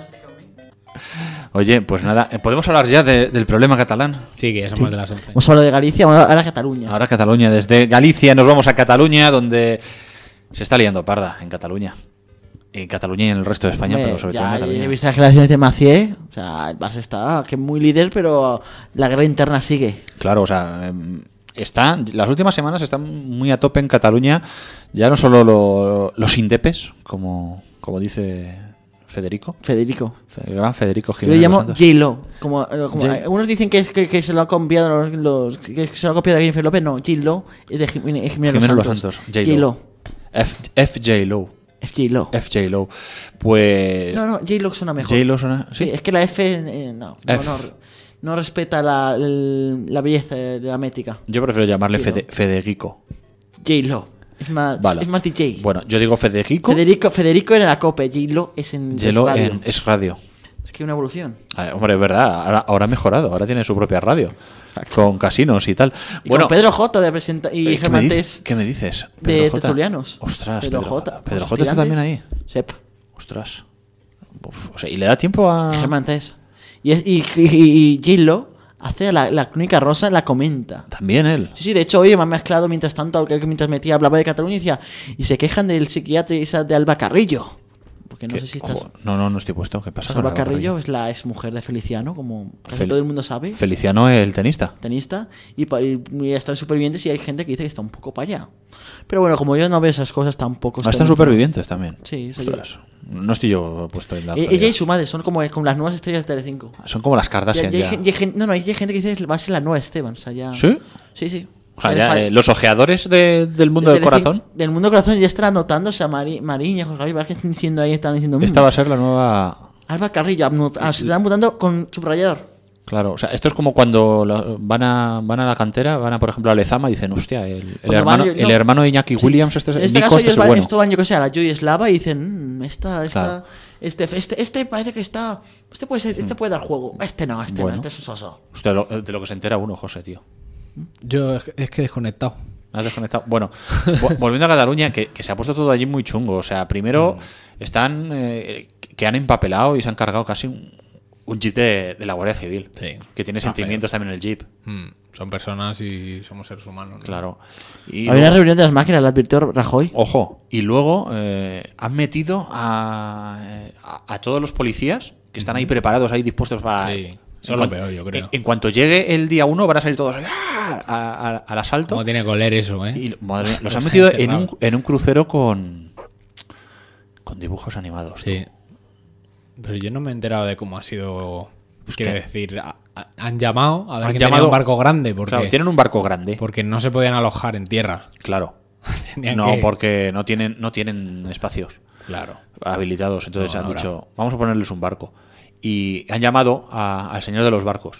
Oye, pues nada, ¿podemos hablar ya del problema catalán? Sí, que ya somos de las 11. Hemos hablado de Galicia, ahora Cataluña. Ahora Cataluña. Desde Galicia nos vamos a Cataluña, donde se está liando parda en Cataluña. En Cataluña y en el resto de España, pero sobre todo en ya he Cataluña. visto las declaraciones de Macié. O sea, el Barça está que muy líder, pero la guerra interna sigue. Claro, o sea, las últimas semanas están muy a tope en Cataluña, ya no solo los indepes, como dice Federico, el gran Federico Yo Jiménez. lo llamo de los Santos. J-Lo. J- Algunos dicen que se lo ha copiado que se lo ha copiado de Jennifer López. No, J-Lo es de Jiménez Jiménez Los Santos. J-Lo. FJ-Lo. F-J-Lo. FJ-Lo. Pues... No, J-Lo suena mejor. J-Lo suena... Sí, es que la F no respeta la belleza de la métrica. Yo prefiero llamarle J-Lo. Federico. J-Lo. Es más DJ. Bueno, yo digo Federico. Federico era la cope, J-Lo es en J-Lo radio. en Es Radio. Es que una evolución. Hombre, es verdad, ahora ha mejorado, ahora tiene su propia radio. Con casinos y tal. Y Bueno, con Pedro J de presenta y Germán Tess ¿qué me dices? de Pedro J. Tertulianos. Ostras, Pedro Pedro J. J. Pedro Los J está también ahí. estudiantes. Sep. Ostras. Uf, o sea, ¿y le da tiempo a...? Germán Tess. Y J-Lo hace la crónica rosa, la comenta. También él. Sí, de hecho, hoy me ha mezclado mientras tanto, mientras metía, hablaba de Cataluña y decía, y se quejan del psiquiatra esa de Alba Carrillo. Porque no sé si estás... Ojo, no estoy puesto. ¿Qué pasa? Pues con Alba Alba Carrillo es la exmujer de Feliciano, como casi Fel- todo el mundo sabe. Feliciano, el tenista. Tenista. Y están supervivientes y hay gente que dice que está un poco para allá. Pero bueno, como yo no veo esas cosas tampoco... Están supervivientes también. Sí, soy Ostras. No estoy yo puesto en la ella actualidad. y su madre son como las nuevas estrellas de Telecinco. Son como las Kardashian ya. Hay gente que dice que va a ser la nueva Esteban. O sea, ya... ¿Sí? Sí. O sea, ya, los ojeadores del mundo del corazón. Del mundo del corazón ya están anotando, o sea, Mariña, José Javier Vázquez están diciendo ahí, están diciendo... Esta va a ser la nueva... Alba Carrillo, se están anotando con subrayador. Claro, o sea, esto es como cuando van a la cantera, van a, por ejemplo, a Lezama y dicen, hostia, el hermano de Iñaki Williams, En este Nico, caso este ellos es van, bueno. esto van, yo que sé, a la Joy Eslava y dicen, Claro. este parece que está, este puede dar juego, este no, Bueno. este es un soso. Hostia, de lo que se entera uno, José, tío. Yo es que he desconectado. ¿Has desconectado? Bueno, volviendo a Cataluña, que se ha puesto todo allí muy chungo. O sea, primero están que han empapelado y se han cargado casi un jeep de la Guardia Civil. Sí. Que tiene sentimientos también el jeep. Son personas y somos seres humanos, ¿no? Claro. Y Había una reunión de las máquinas, la advirtió Rajoy. Ojo, y luego han metido a todos los policías que están ahí preparados, ahí dispuestos para... Sí. Eso es lo peor, yo creo. En cuanto llegue el día 1 van a salir todos al asalto. ¿Cómo tiene que oler eso, eh? Y madre mía, los han Los metido han encerrado. en un crucero con dibujos animados. Sí. Pero yo no me he enterado de cómo ha sido... Pues quiero ¿qué? decir, han llamado a ver Han que llamado- tenía un barco grande. Porque, Claro, tienen un barco grande. porque no se podían alojar en tierra. Claro. Tenían No, que- porque no tienen espacios Claro. habilitados. Entonces No, han ahora. dicho, vamos a ponerles un barco. Y han llamado al señor de los barcos.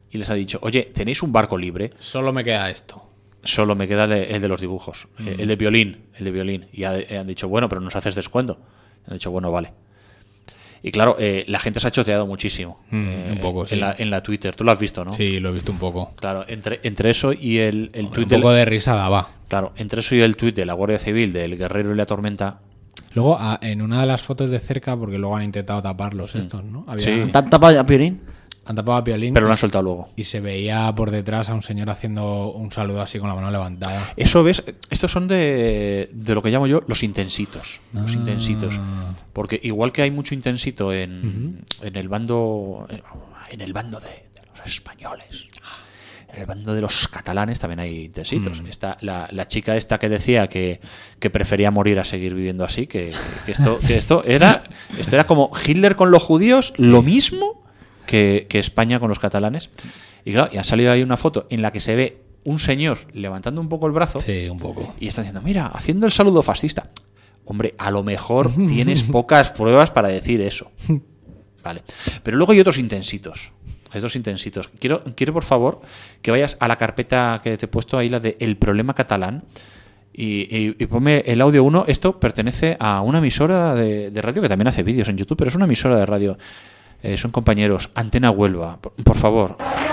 y les ha dicho, oye, ¿tenéis un barco libre? Solo me queda esto. Solo me queda el de los dibujos, el de violín. Y han dicho, bueno, pero nos haces descuento. Han dicho, bueno, vale. Y claro, la gente se ha choteado muchísimo. Un poco, sí. En la Twitter. Tú lo has visto, ¿no? Sí, lo he visto un poco. Claro, entre eso y el tuit... Un poco de risa daba. Claro, entre eso y el tuit de la Guardia Civil, del Guerrero y la Tormenta... Luego, en una de las fotos de cerca, porque luego han intentado taparlos estos, ¿no? Sí. ¿Han tapado a Piolín? Han tapado a Piolín. Pero lo han soltado luego. Y se veía por detrás a un señor haciendo un saludo así con la mano levantada. Eso, ¿ves? Estos son de lo que llamo yo los intensitos. Los intensitos. Porque igual que hay mucho intensito en el bando... En el bando de los españoles. En el bando de los catalanes también hay intensitos. Está la chica esta que decía que prefería morir a seguir viviendo así, que esto era como Hitler con los judíos, lo mismo que España con los catalanes. Y claro, y ha salido ahí una foto en la que se ve un señor levantando un poco el brazo. Sí, un poco. Y está diciendo, mira, haciendo el saludo fascista. Hombre, a lo mejor tienes pocas pruebas para decir eso. Vale. Pero luego hay otros intensitos. Quiero, por favor, que vayas a la carpeta que te he puesto ahí, la de El Problema Catalán, y ponme el audio 1. Esto pertenece a una emisora de radio que también hace vídeos en YouTube, pero es una emisora de radio. Son compañeros, Antena Huelva. Por favor.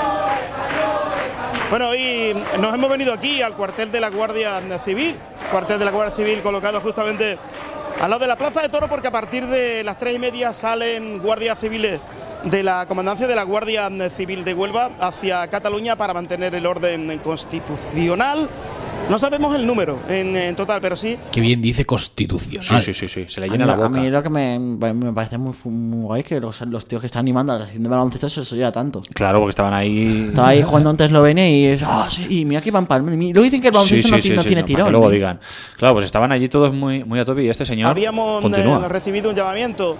Bueno, hoy nos hemos venido aquí al cuartel de la Guardia Civil. Cuartel de la Guardia Civil colocado justamente al lado de la Plaza de Toro, porque a partir de las 3:30 salen guardias civiles de la Comandancia de la Guardia Civil de Huelva hacia Cataluña para mantener el orden constitucional. No sabemos el número en total, pero sí... Qué bien dice constitucional. Sí, se le llena la boca. A mí lo que me parece muy guay es que los tíos que están animando a la sección de baloncesto se les oye tanto. Claro, porque estaban ahí... Estaba ahí jugando ante Eslovenia y... y mira que van para... Luego dicen que el baloncesto no tiene tirón. Que luego digan. Claro, pues estaban allí todos muy a tope y este señor habíamos continúa. Recibido un llamamiento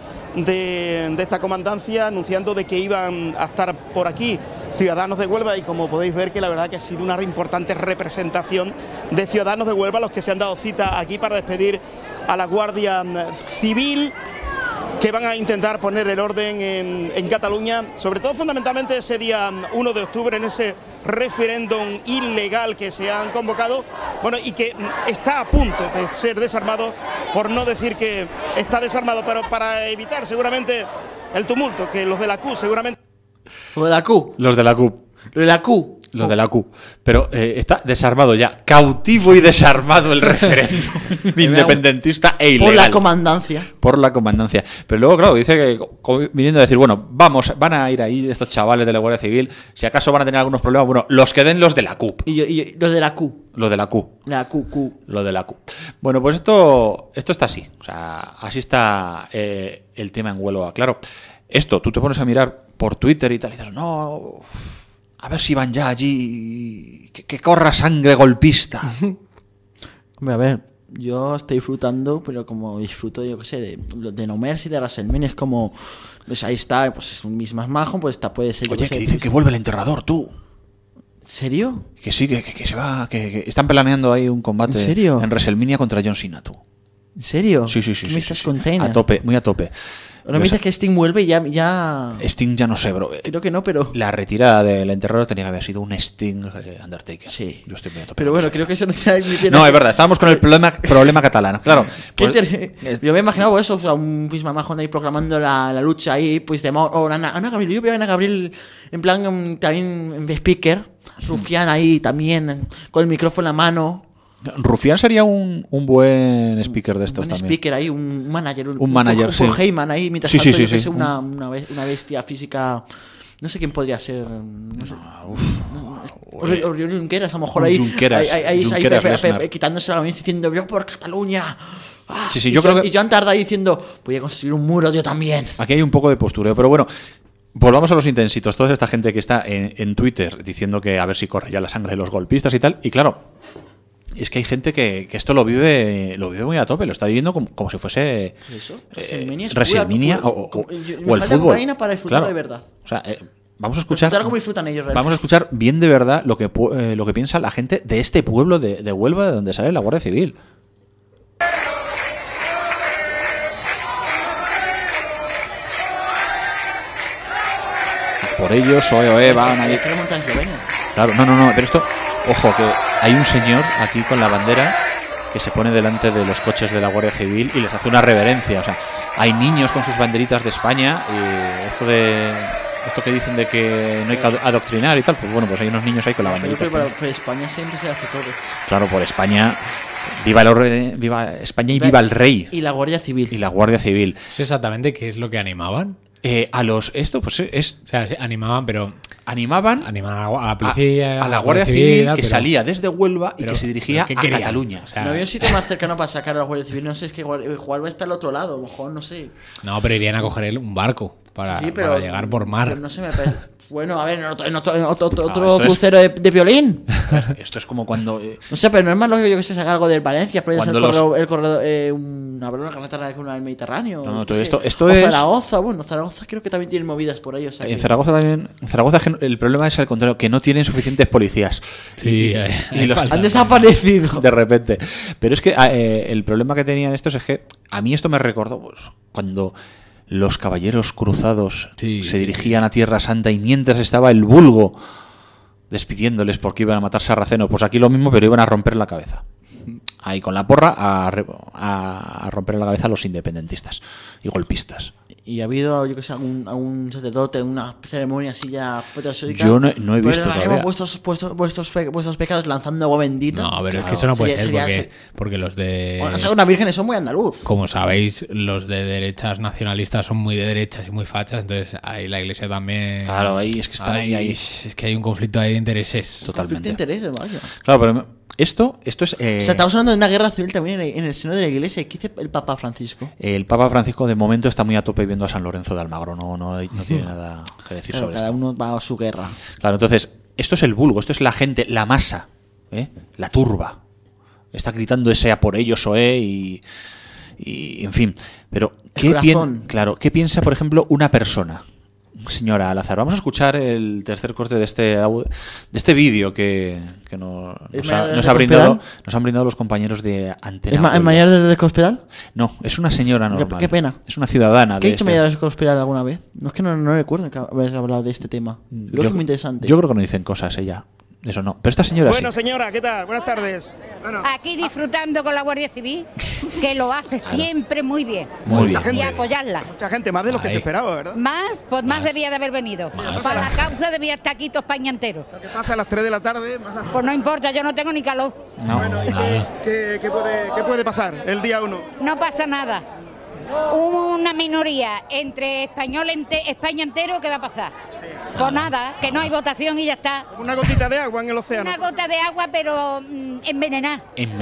de esta comandancia anunciando de que iban a estar por aquí ciudadanos de Huelva, y como podéis ver que la verdad que ha sido una importante representación de ciudadanos de Huelva los que se han dado cita aquí para despedir a la Guardia Civil, que van a intentar poner el orden en Cataluña, sobre todo fundamentalmente ese día 1 de octubre, en ese referéndum ilegal que se han convocado, bueno, y que está a punto de ser desarmado, por no decir que está desarmado, pero para evitar seguramente el tumulto, que los de la Q seguramente... Los de la Q. Los de la Q. Los de la Q. Los de la Q. Pero está desarmado ya. Cautivo y desarmado el referéndum independentista e ilegal. Por la comandancia. Por la comandancia. Pero luego, claro, dice que viniendo a decir, bueno, van a ir ahí estos chavales de la Guardia Civil. Si acaso van a tener algunos problemas, bueno, los que den los de la Q. Y los de la Q. Los de la Q. La Q. Lo de la Q. Bueno, pues esto está así. O sea, así está el tema en Huelva. Claro, esto tú te pones a mirar por Twitter y tal, y dices, no, a ver si van ya allí, que corra sangre golpista. Hombre, a ver, yo estoy disfrutando, pero como disfruto, yo qué sé, de No Mercy, de WrestleMania, es como, pues ahí está, pues es un mismo majo, pues puede ser... Oye, que dicen que vuelve el enterrador, tú. ¿En serio? Que sí, que se va, que están planeando ahí un combate. ¿En serio? En WrestleMania contra John Cena, tú. ¿En serio? Sí. ¿Me estás container? A tope, muy a tope. Ahora me dices que Sting vuelve y ya... Sting ya no sé, bro. Creo que no, pero... La retirada del enterrador tenía que haber sido un Sting Undertaker. Sí. Yo estoy muy a tope. Pero bueno, creo que eso no tiene... No, es verdad, estábamos con el problema catalán, claro. Pues, yo me he imaginado eso, o sea, un Luis Mamajo ahí proclamando la lucha ahí, pues de o Ana Gabriel. Yo veo a Ana Gabriel en plan también en speaker, Rufián ahí también, con el micrófono en la mano. Rufián sería un buen speaker de estos un también. Speaker ahí, un manager. Un manager, sí. Paul Heyman ahí, mientras sí, tanto, sí, yo que sí. sé, una bestia física. No sé quién podría ser. No sé. Oriol Junqueras, a lo mejor ahí. Junqueras, quitándose la camisa diciendo, yo por Cataluña. Sí, yo creo que... Y Joan Tardá diciendo, voy a construir un muro yo también. Aquí hay un poco de postureo, pero bueno. Volvamos a los intensitos. Toda esta gente que está en Twitter diciendo que a ver si corre ya la sangre de los golpistas y tal. Y claro, es que hay gente que esto lo vive muy a tope. Lo está viviendo como si fuese WrestleMania o el fútbol. Para disfrutarlo de verdad. O sea, vamos a escuchar cómo disfrutan ellos. Vamos a escuchar bien de verdad lo que piensa la gente de este pueblo de Huelva, de donde sale la Guardia Civil. por ellos, van ahí. ¿Qué montar en Eslovenia? Claro, no, pero esto, ojo, que hay un señor aquí con la bandera que se pone delante de los coches de la Guardia Civil y les hace una reverencia. O sea, hay niños con sus banderitas de España y esto que dicen de que no hay que adoctrinar y tal, pues bueno, pues hay unos niños ahí con la banderita. Pero por España siempre se hace todo. Claro, por España, viva España y viva el rey. Y la Guardia Civil. Y la Guardia Civil. ¿Es exactamente qué es lo que animaban? O sea, animaban, pero... Animaban a la policía, a la Guardia Civil que salía desde Huelva y que se dirigía a Cataluña. O sea, no había un sitio más cercano para sacar a la Guardia Civil. No sé, es que Huelva está al otro lado, a lo mejor, no sé. No, pero irían a coger un barco para llegar por mar. Pero no se me parece. Bueno, a ver, otro crucero de violín. Esto es como cuando... No sé, pero no es más lógico que se saque algo del Valencia, pero el corredor, una broma que meterá con el Mediterráneo. No, todo esto es... Zaragoza, Zaragoza creo que también tiene movidas por ahí. O sea, en Zaragoza el problema es al contrario, que no tienen suficientes policías. Sí, y los han desaparecido. De repente. Pero es que el problema que tenían estos es que a mí esto me recordó pues, cuando... los caballeros cruzados se dirigían a Tierra Santa y mientras estaba el vulgo despidiéndoles porque iban a matar sarracenos, pues aquí lo mismo, pero iban a romper la cabeza. Ahí con la porra a romper la cabeza a los independentistas y golpistas. ¿Y ha habido, yo que sé, algún sacerdote, una ceremonia así ya petrosódica? Yo no he visto todavía. Vuestros pecados lanzando agua bendita. No, pero es que eso no puede ser porque los de... O sea, unas vírgenes son muy andaluz. Como sabéis, los de derechas nacionalistas son muy de derechas y muy fachas, entonces ahí la iglesia también... Claro, ahí es que están ahí. Es que hay un conflicto ahí de intereses. Totalmente. Conflicto de intereses, vaya. Claro, pero... Esto es... O sea, estamos hablando de una guerra civil también en el seno de la iglesia. ¿Qué dice el Papa Francisco? El Papa Francisco de momento está muy a tope viendo a San Lorenzo de Almagro. No tiene nada que decir sobre cada esto. uno va a su guerra. Claro, entonces, esto es el vulgo, esto es la gente, la masa, la turba. Está gritando ese a por ellos y en fin. Pero, ¿qué piensa, por ejemplo, una persona? Señora Alazar, vamos a escuchar el tercer corte de este vídeo que nos han brindado los compañeros de Antena. ¿Es mayor de Cospedal? No, es una señora normal. Qué pena. Es una ciudadana. ¿Qué ha dicho mayor de Cospedal alguna vez? No es que no recuerdo que habéis hablado de este tema. Creo que es muy interesante. Yo creo que no dicen cosas ella. Eso no. Pero esta señora Bueno, señora, ¿qué tal? Buenas tardes. Bueno. Aquí disfrutando con la Guardia Civil, que lo hace siempre muy bien. Muy bien. Y apoyarla. Mucha gente, más de lo que se esperaba, ¿verdad? Más debía de haber venido. Para la causa debía estar aquí todo España entero. Lo que pasa a las 3 de la tarde... Pues no importa, yo no tengo ni calor. No, bueno, ¿qué puede pasar el día 1? No pasa nada. Una minoría entre España entero, ¿qué va a pasar? Pues nada, que no hay votación y ya está. Una gotita de agua en el océano. Una gota de agua, pero envenenada.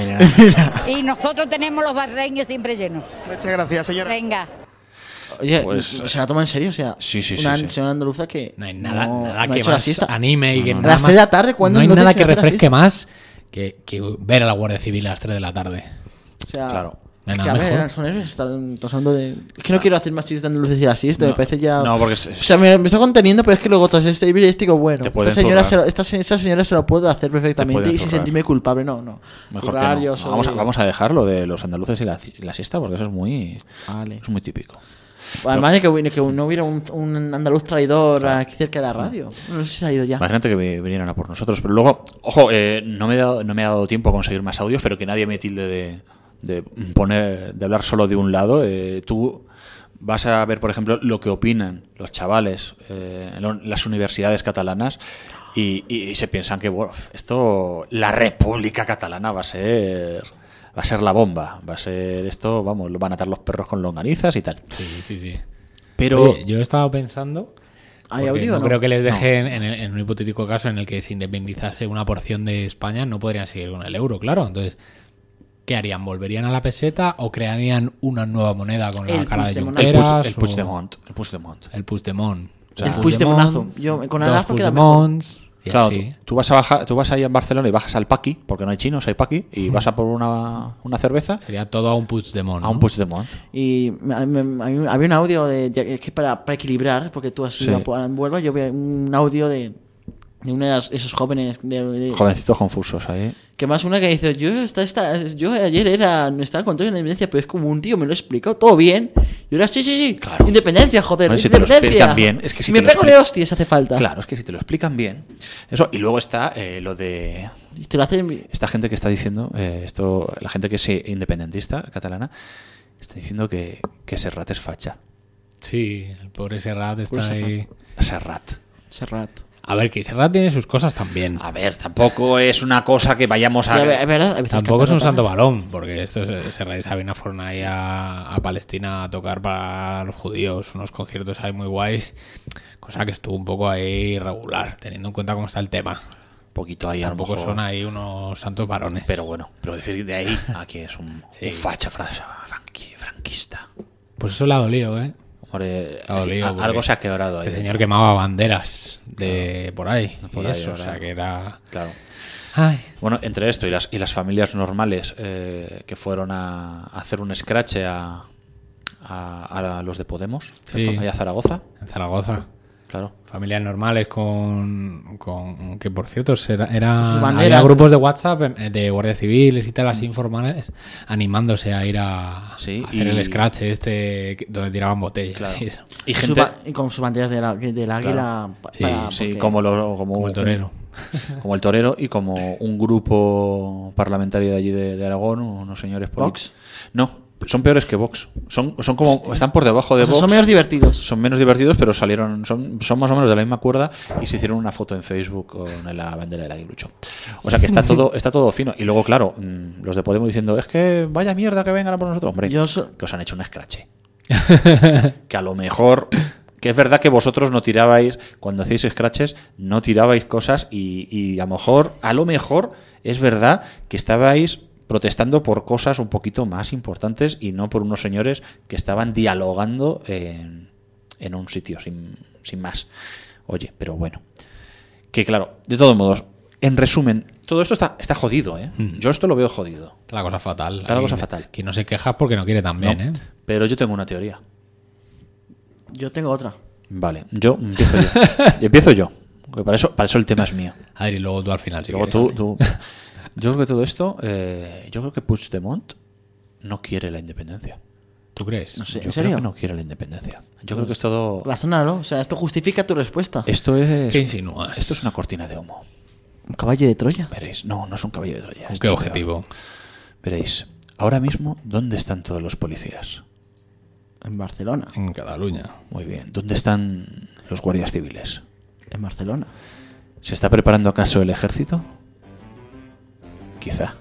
Y nosotros tenemos los barreños siempre llenos. Muchas gracias, señora. Venga. Oye, pues, ¿se la toma en serio? O sea, sí. Una señora andaluza que no hay nada no que más anime y que a las 3 de la tarde, cuando no hay nada que refresque más que ver a la Guardia Civil a las 3 de la tarde. O sea, claro. Es que, a ver, son héroes, estamos hablando de... Es que no quiero hacer más chistes de andaluces y así, esto me parece ya... No, porque... O sea, me estoy conteniendo, pero es que luego tras este vídeo digo, bueno, esta señora se lo puedo hacer perfectamente y sin sentirme culpable, no. Mejor que no. Vamos a dejarlo de los andaluces y la siesta, porque eso es muy típico. Además de que no hubiera un andaluz traidor aquí cerca de la radio. No sé si se ha ido ya. Imagínate que vinieran a por nosotros. Pero luego, ojo, no me ha dado tiempo a conseguir más audios, pero que nadie me tilde de hablar solo de un lado. Tú vas a ver, por ejemplo, lo que opinan los chavales en las universidades catalanas y se piensan que la República Catalana va a ser la bomba, va a ser esto, vamos, lo van a atar los perros con longanizas y tal. Sí. Pero oye, yo he estado pensando, ¿hay audio? No creo que les dejen en un hipotético caso en el que se independizase una porción de España, no podrían seguir con el euro, claro. Entonces, ¿qué harían? ¿Volverían a la peseta o crearían una nueva moneda con la cara de Junqueras? El Puigdemont. El Puigdemont. El Puigdemontazo. Con el lazo queda mejor. Claro, tú vas ahí en Barcelona y bajas al Paqui, porque no hay chinos, hay Paqui, y vas a por una cerveza. Sería todo a un Puigdemont, ¿no? A un Puigdemont. Y había un audio que para equilibrar, porque tú has ido a Huelva, yo vi un audio de de uno de esos jóvenes jovencitos confusos ahí. Que más una que dice, yo ayer estaba contra la independencia, pero es como un tío me lo explicó todo bien. Y ahora sí, claro. Independencia, joder, Bueno, si te lo independencia. explican bien, es que si me te lo pego de hostias hace falta. Claro, es que si te lo explican bien. Eso, y luego está lo de Y te lo hacen... esta gente que está diciendo, la gente que es independentista catalana, está diciendo que Serrat es facha. Sí, el pobre Serrat está ahí. Serrat. A ver, que Serrat tiene sus cosas también. A ver, tampoco es una cosa que vayamos a... Sí, es verdad, tampoco es un santo varón, porque esto Serrat y Sabina fueron ahí a Palestina a tocar para los judíos, unos conciertos ahí muy guays, cosa que estuvo un poco ahí irregular, teniendo en cuenta cómo está el tema. Poquito ahí, tampoco a lo mejor son ahí unos santos varones. Pero bueno, pero decir de ahí a que es un facha franquista. Pues eso le ha dolido, ¿eh? Hombre, algo se ha quebrado este ahí. Señor quemaba banderas de por ahí. Por y ahí, eso, ahora. o sea que era... Claro. Ay. Bueno, entre esto y las familias normales que fueron a hacer un scratch a los de Podemos, sí. Allá a Zaragoza. En Zaragoza. Claro. Familias normales con que por cierto había banderas, grupos de WhatsApp de guardias civiles y tal así informales animándose a ir a hacer el scratch donde tiraban botellas. Claro. Sí, y gente y con sus banderas del águila. Claro. Sí, como el torero. Como el torero y como un grupo parlamentario de allí de Aragón, unos señores ¿Vox? No, son peores que Vox. Son como están por debajo de Vox. Son menos divertidos. Son menos divertidos, pero salieron son más o menos de la misma cuerda y se hicieron una foto en Facebook con la bandera del aguilucho. O sea que está todo fino. Y luego, claro, los de Podemos diciendo, es que vaya mierda que vengan a por nosotros. Hombre, que os han hecho un scratch. Que a lo mejor... Que es verdad que vosotros no tirabais, cuando hacéis scratches, no tirabais cosas y a lo mejor es verdad que estabais protestando por cosas un poquito más importantes y no por unos señores que estaban dialogando en un sitio, sin más. Oye, pero bueno. Que claro, de todos modos, en resumen, todo esto está jodido, ¿eh? Yo esto lo veo jodido. Está la cosa fatal. Está la cosa fatal. Quien no se queja porque no quiere también, ¿eh? Pero yo tengo una teoría. Yo tengo otra. Vale, yo empiezo yo. Porque para eso el tema es mío. A ver, y luego tú al final. Luego tú. Yo creo que todo esto, yo creo que Puigdemont no quiere la independencia. ¿Tú crees? No sé, Yo ¿en serio? creo que no quiere la independencia. Yo creo que es todo... Razónalo, o sea, esto justifica tu respuesta. Esto es... ¿Qué insinúas? Esto es una cortina de humo. ¿Un caballo de Troya? Veréis, no es un caballo de Troya. ¿Con qué objetivo? Veréis, ahora mismo, ¿dónde están todos los policías? En Barcelona. En Cataluña. Muy bien. ¿Dónde están los guardias civiles? En Barcelona. ¿Se está preparando acaso el ejército? Quizá.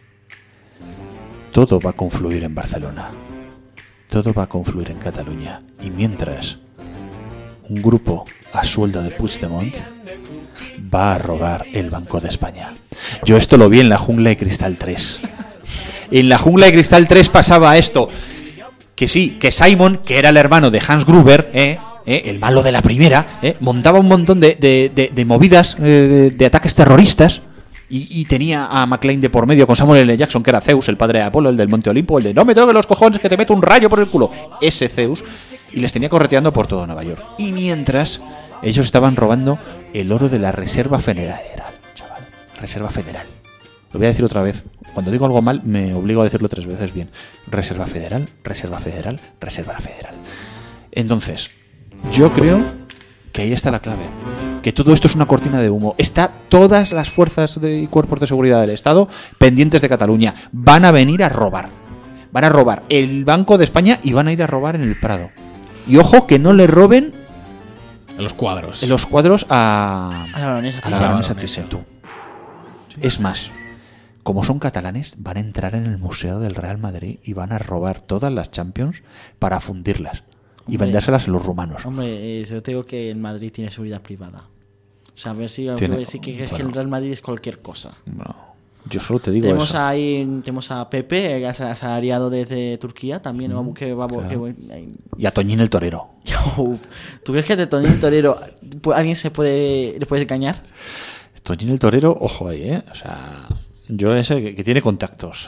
Todo va a confluir en Barcelona. Todo va a confluir en Cataluña. Y mientras, un grupo a sueldo de Puigdemont va a robar el Banco de España. Yo esto lo vi en la Jungla de Cristal 3. En la Jungla de Cristal 3 pasaba esto. Que sí, que Simon, que era el hermano de Hans Gruber, el malo de la primera, montaba un montón de movidas, de ataques terroristas, y tenía a McLean de por medio con Samuel L. Jackson, que era Zeus, el padre de Apolo, el del Monte Olimpo, el de no me toques los cojones que te meto un rayo por el culo, ese Zeus, y les tenía correteando por todo Nueva York. Y mientras, ellos estaban robando el oro de la Reserva Federal, chaval, Reserva Federal. Lo voy a decir otra vez. Cuando digo algo mal, me obligo a decirlo 3 veces bien. Reserva Federal, Reserva Federal, Reserva Federal. Entonces, yo creo que ahí está la clave. Que todo esto es una cortina de humo. Está todas las fuerzas y cuerpos de seguridad del Estado pendientes de Cataluña. Van a venir a robar. Van a robar el Banco de España y van a ir a robar en el Prado. Y ojo que no le roben... En los cuadros. En los cuadros a la baronesa Thyssen. Es más... Como son catalanes, van a entrar en el Museo del Real Madrid y van a robar todas las Champions para fundirlas y vendérselas a los rumanos. Hombre, yo te digo que el Madrid tiene seguridad privada. O sea, a ver si que el Real Madrid es cualquier cosa. No, yo solo te digo tenemos eso. Tenemos a Pepe, asalariado desde Turquía, también y a Toñín el Torero. ¿Tú crees que de Toñín el Torero alguien le puede engañar? Toñín el Torero, ojo ahí, O sea... Yo ese que tiene contactos.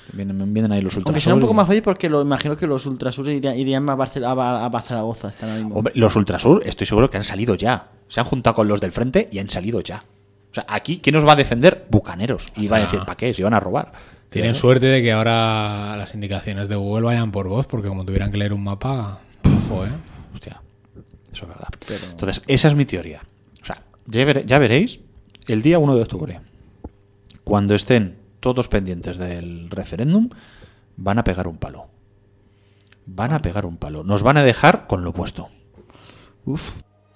Vienen ahí los Ultrasur. Aunque será un poco más fácil porque lo imagino que los Ultrasur irían más a Zaragoza. Están ahora mismo. Hombre, los Ultrasur estoy seguro que han salido ya. Se han juntado con los del frente y han salido ya. O sea, aquí, ¿quién nos va a defender? Bucaneros. Y va a decir, ¿para qué? Si van a robar. Tienen suerte de que ahora las indicaciones de Google vayan por voz, porque como tuvieran que leer un mapa... Ojo, Hostia, eso es verdad. Entonces, esa es mi teoría. O sea, ya veréis el día 1 de octubre, cuando estén todos pendientes del referéndum, van a pegar un palo. Van a pegar un palo. Nos van a dejar con lo puesto. Uf.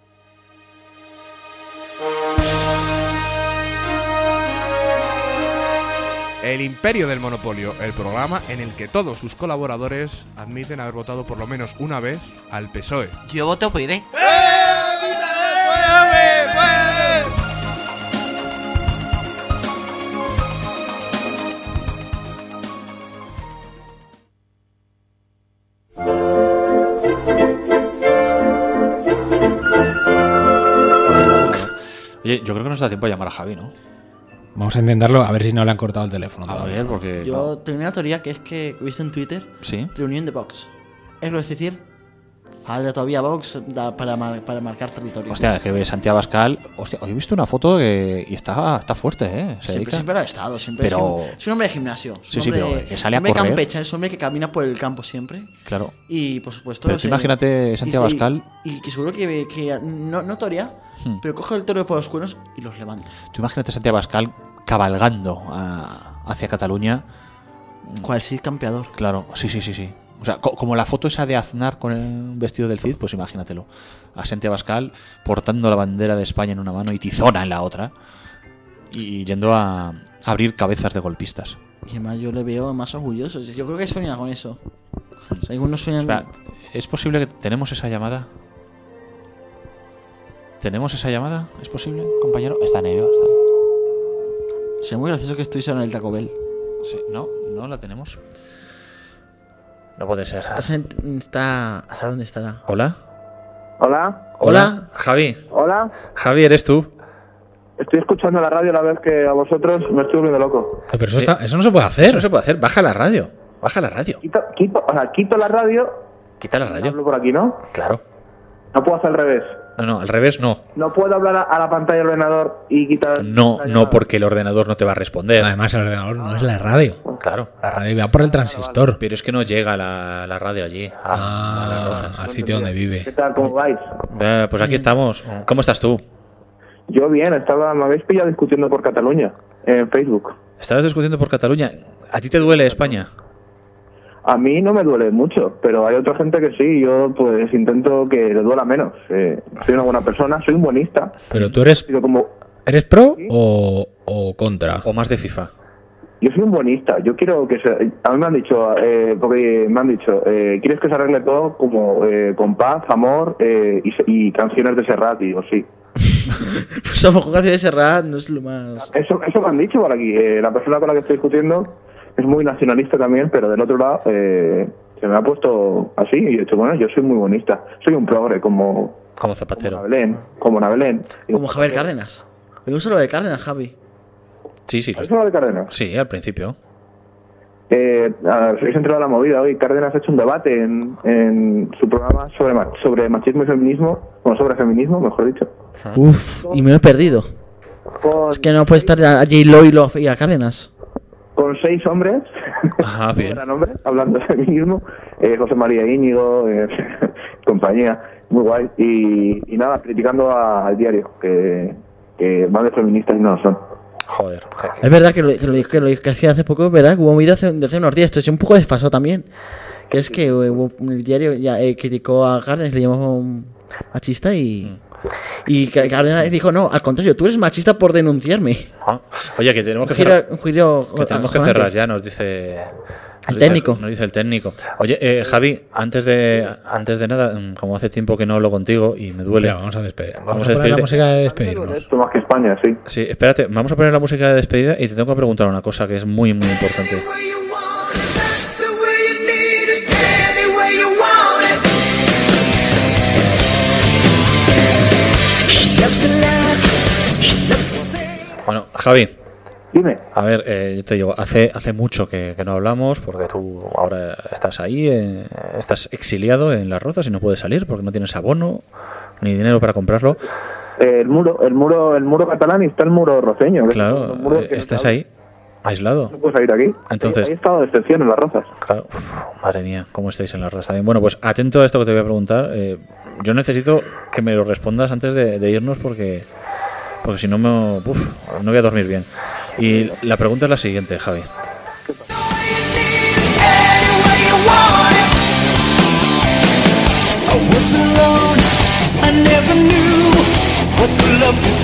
El Imperio del Monopolio, el programa en el que todos sus colaboradores admiten haber votado por lo menos una vez al PSOE. Yo voto a UPyD. Oye, yo creo que nos da tiempo a llamar a Javi, ¿no? Vamos a intentarlo, a ver si no le han cortado el teléfono. A ver, porque... Yo tengo una teoría que es que he visto en Twitter. ¿Sí? Reunión de Vox. Es decir, falta todavía Vox para marcar territorio. Hostia, es que Santiago Abascal... Hostia, hoy he visto una foto y está fuerte, ¿eh? Siempre ha estado, siempre. Pero... Es un hombre de gimnasio. Sí, pero que sale a correr. Campecha, es un hombre que camina por el campo siempre. Claro. Y, por supuesto... Pero tú imagínate Santiago Abascal... Y que seguro que no torea, pero coge el toro por los cuernos y los levanta. Tú imagínate Santiago Abascal cabalgando hacia Cataluña. ¿Cuál Cid campeador? Claro, sí. O sea, como la foto esa de Aznar con el vestido del Cid, pues imagínatelo. A Santiago Abascal portando la bandera de España en una mano y Tizona en la otra. Y yendo a abrir cabezas de golpistas. Y además yo le veo más orgulloso. Yo creo que sueña con eso. O sea, algunos sueñan... Espera, ¿es posible que tenemos esa llamada? ¿Tenemos esa llamada? ¿Es posible, compañero? Está en ello. Es muy gracioso que estoy en el Taco Bell. Sí, no la tenemos. No puede ser. Está... ¿A saber dónde estará? ¿Hola? ¿Hola? Javi. Hola. Javi, ¿eres tú? Estoy escuchando la radio a la vez que a vosotros me estoy volviendo loco. Pero eso no se puede hacer. Eso no se puede hacer. Baja la radio. Quito la radio. Quita la radio. Hablo por aquí, ¿no? Claro. No puedo hacer al revés. No, al revés no. No puedo hablar a la pantalla del ordenador y quitar... No, porque el ordenador no te va a responder. Además, el ordenador no es la radio. Claro. La radio va por el transistor. Pero es que no llega la radio allí. Al sitio donde vive. ¿Qué tal? ¿Cómo vais? Pues aquí estamos. ¿Cómo estás tú? Yo bien, me habéis pillado discutiendo por Cataluña en Facebook. ¿Estabas discutiendo por Cataluña? ¿A ti te duele España? A mí no me duele mucho, pero hay otra gente que sí. Yo pues intento que le duela menos. Soy una buena persona, soy un buenista. Pero tú eres... ¿Eres pro o contra? ¿O más de FIFA? Yo soy un buenista. Yo quiero que a mí me han dicho, ¿quieres que se arregle todo como con paz, amor y canciones de Serrat? Y digo, sí. Pues a lo mejor canciones de Serrat no es lo más... Eso me han dicho por aquí. La persona con la que estoy discutiendo es muy nacionalista también, pero del otro lado se me ha puesto así y he dicho, bueno, yo soy muy buenista. Soy un progre como Zapatero. Como Nabelén. Como Javier Cárdenas. Oímos lo de Cárdenas, Javi. Sí. ¿Es lo de Cárdenas? Sí, al principio. Habéis entrado a la movida hoy. Cárdenas ha hecho un debate en su programa sobre machismo y feminismo, sobre feminismo, mejor dicho. Uf, y me lo he perdido. Es que no puede estar a J-Lo y a Cárdenas. Con 6 hombres, bien. Gran hombre, hablando de feminismo, José María Íñigo, compañía, muy guay, y nada, criticando al diario, que van de feministas y no lo son. Joder. Es verdad que lo que hace poco, ¿verdad? Hubo movida de hace unos días, esto es un poco desfasado también, que es que el diario ya criticó a Cárdenas, le llamó machista y Cárdenas dijo, no, al contrario, tú eres machista por denunciarme. Oye, que tenemos que cerrar ya, nos dice el técnico. Oye, Javi, antes de nada, como hace tiempo que no hablo contigo y me duele. Vamos a despedir. Vamos a poner la música de despedirnos. Esto más que España, sí. Sí, espérate, vamos a poner la música de despedida y te tengo que preguntar una cosa que es muy, muy importante. Bueno, Javi, Dime. A ver, yo te digo, hace mucho que no hablamos, porque tú ahora estás ahí, estás exiliado en Las Rozas y no puedes salir porque no tienes abono ni dinero para comprarlo. El muro catalán y está el muro roceño. Claro, estás ahí, aislado. No puedes salir aquí. Entonces, hay estado de excepción en Las Rozas. Claro, madre mía, ¿cómo estáis en Las Rozas también? Bueno, pues atento a esto que te voy a preguntar. Yo necesito que me lo respondas antes de irnos porque si no no voy a dormir bien. Y la pregunta es la siguiente, Javi. I was alone, I never knew what the love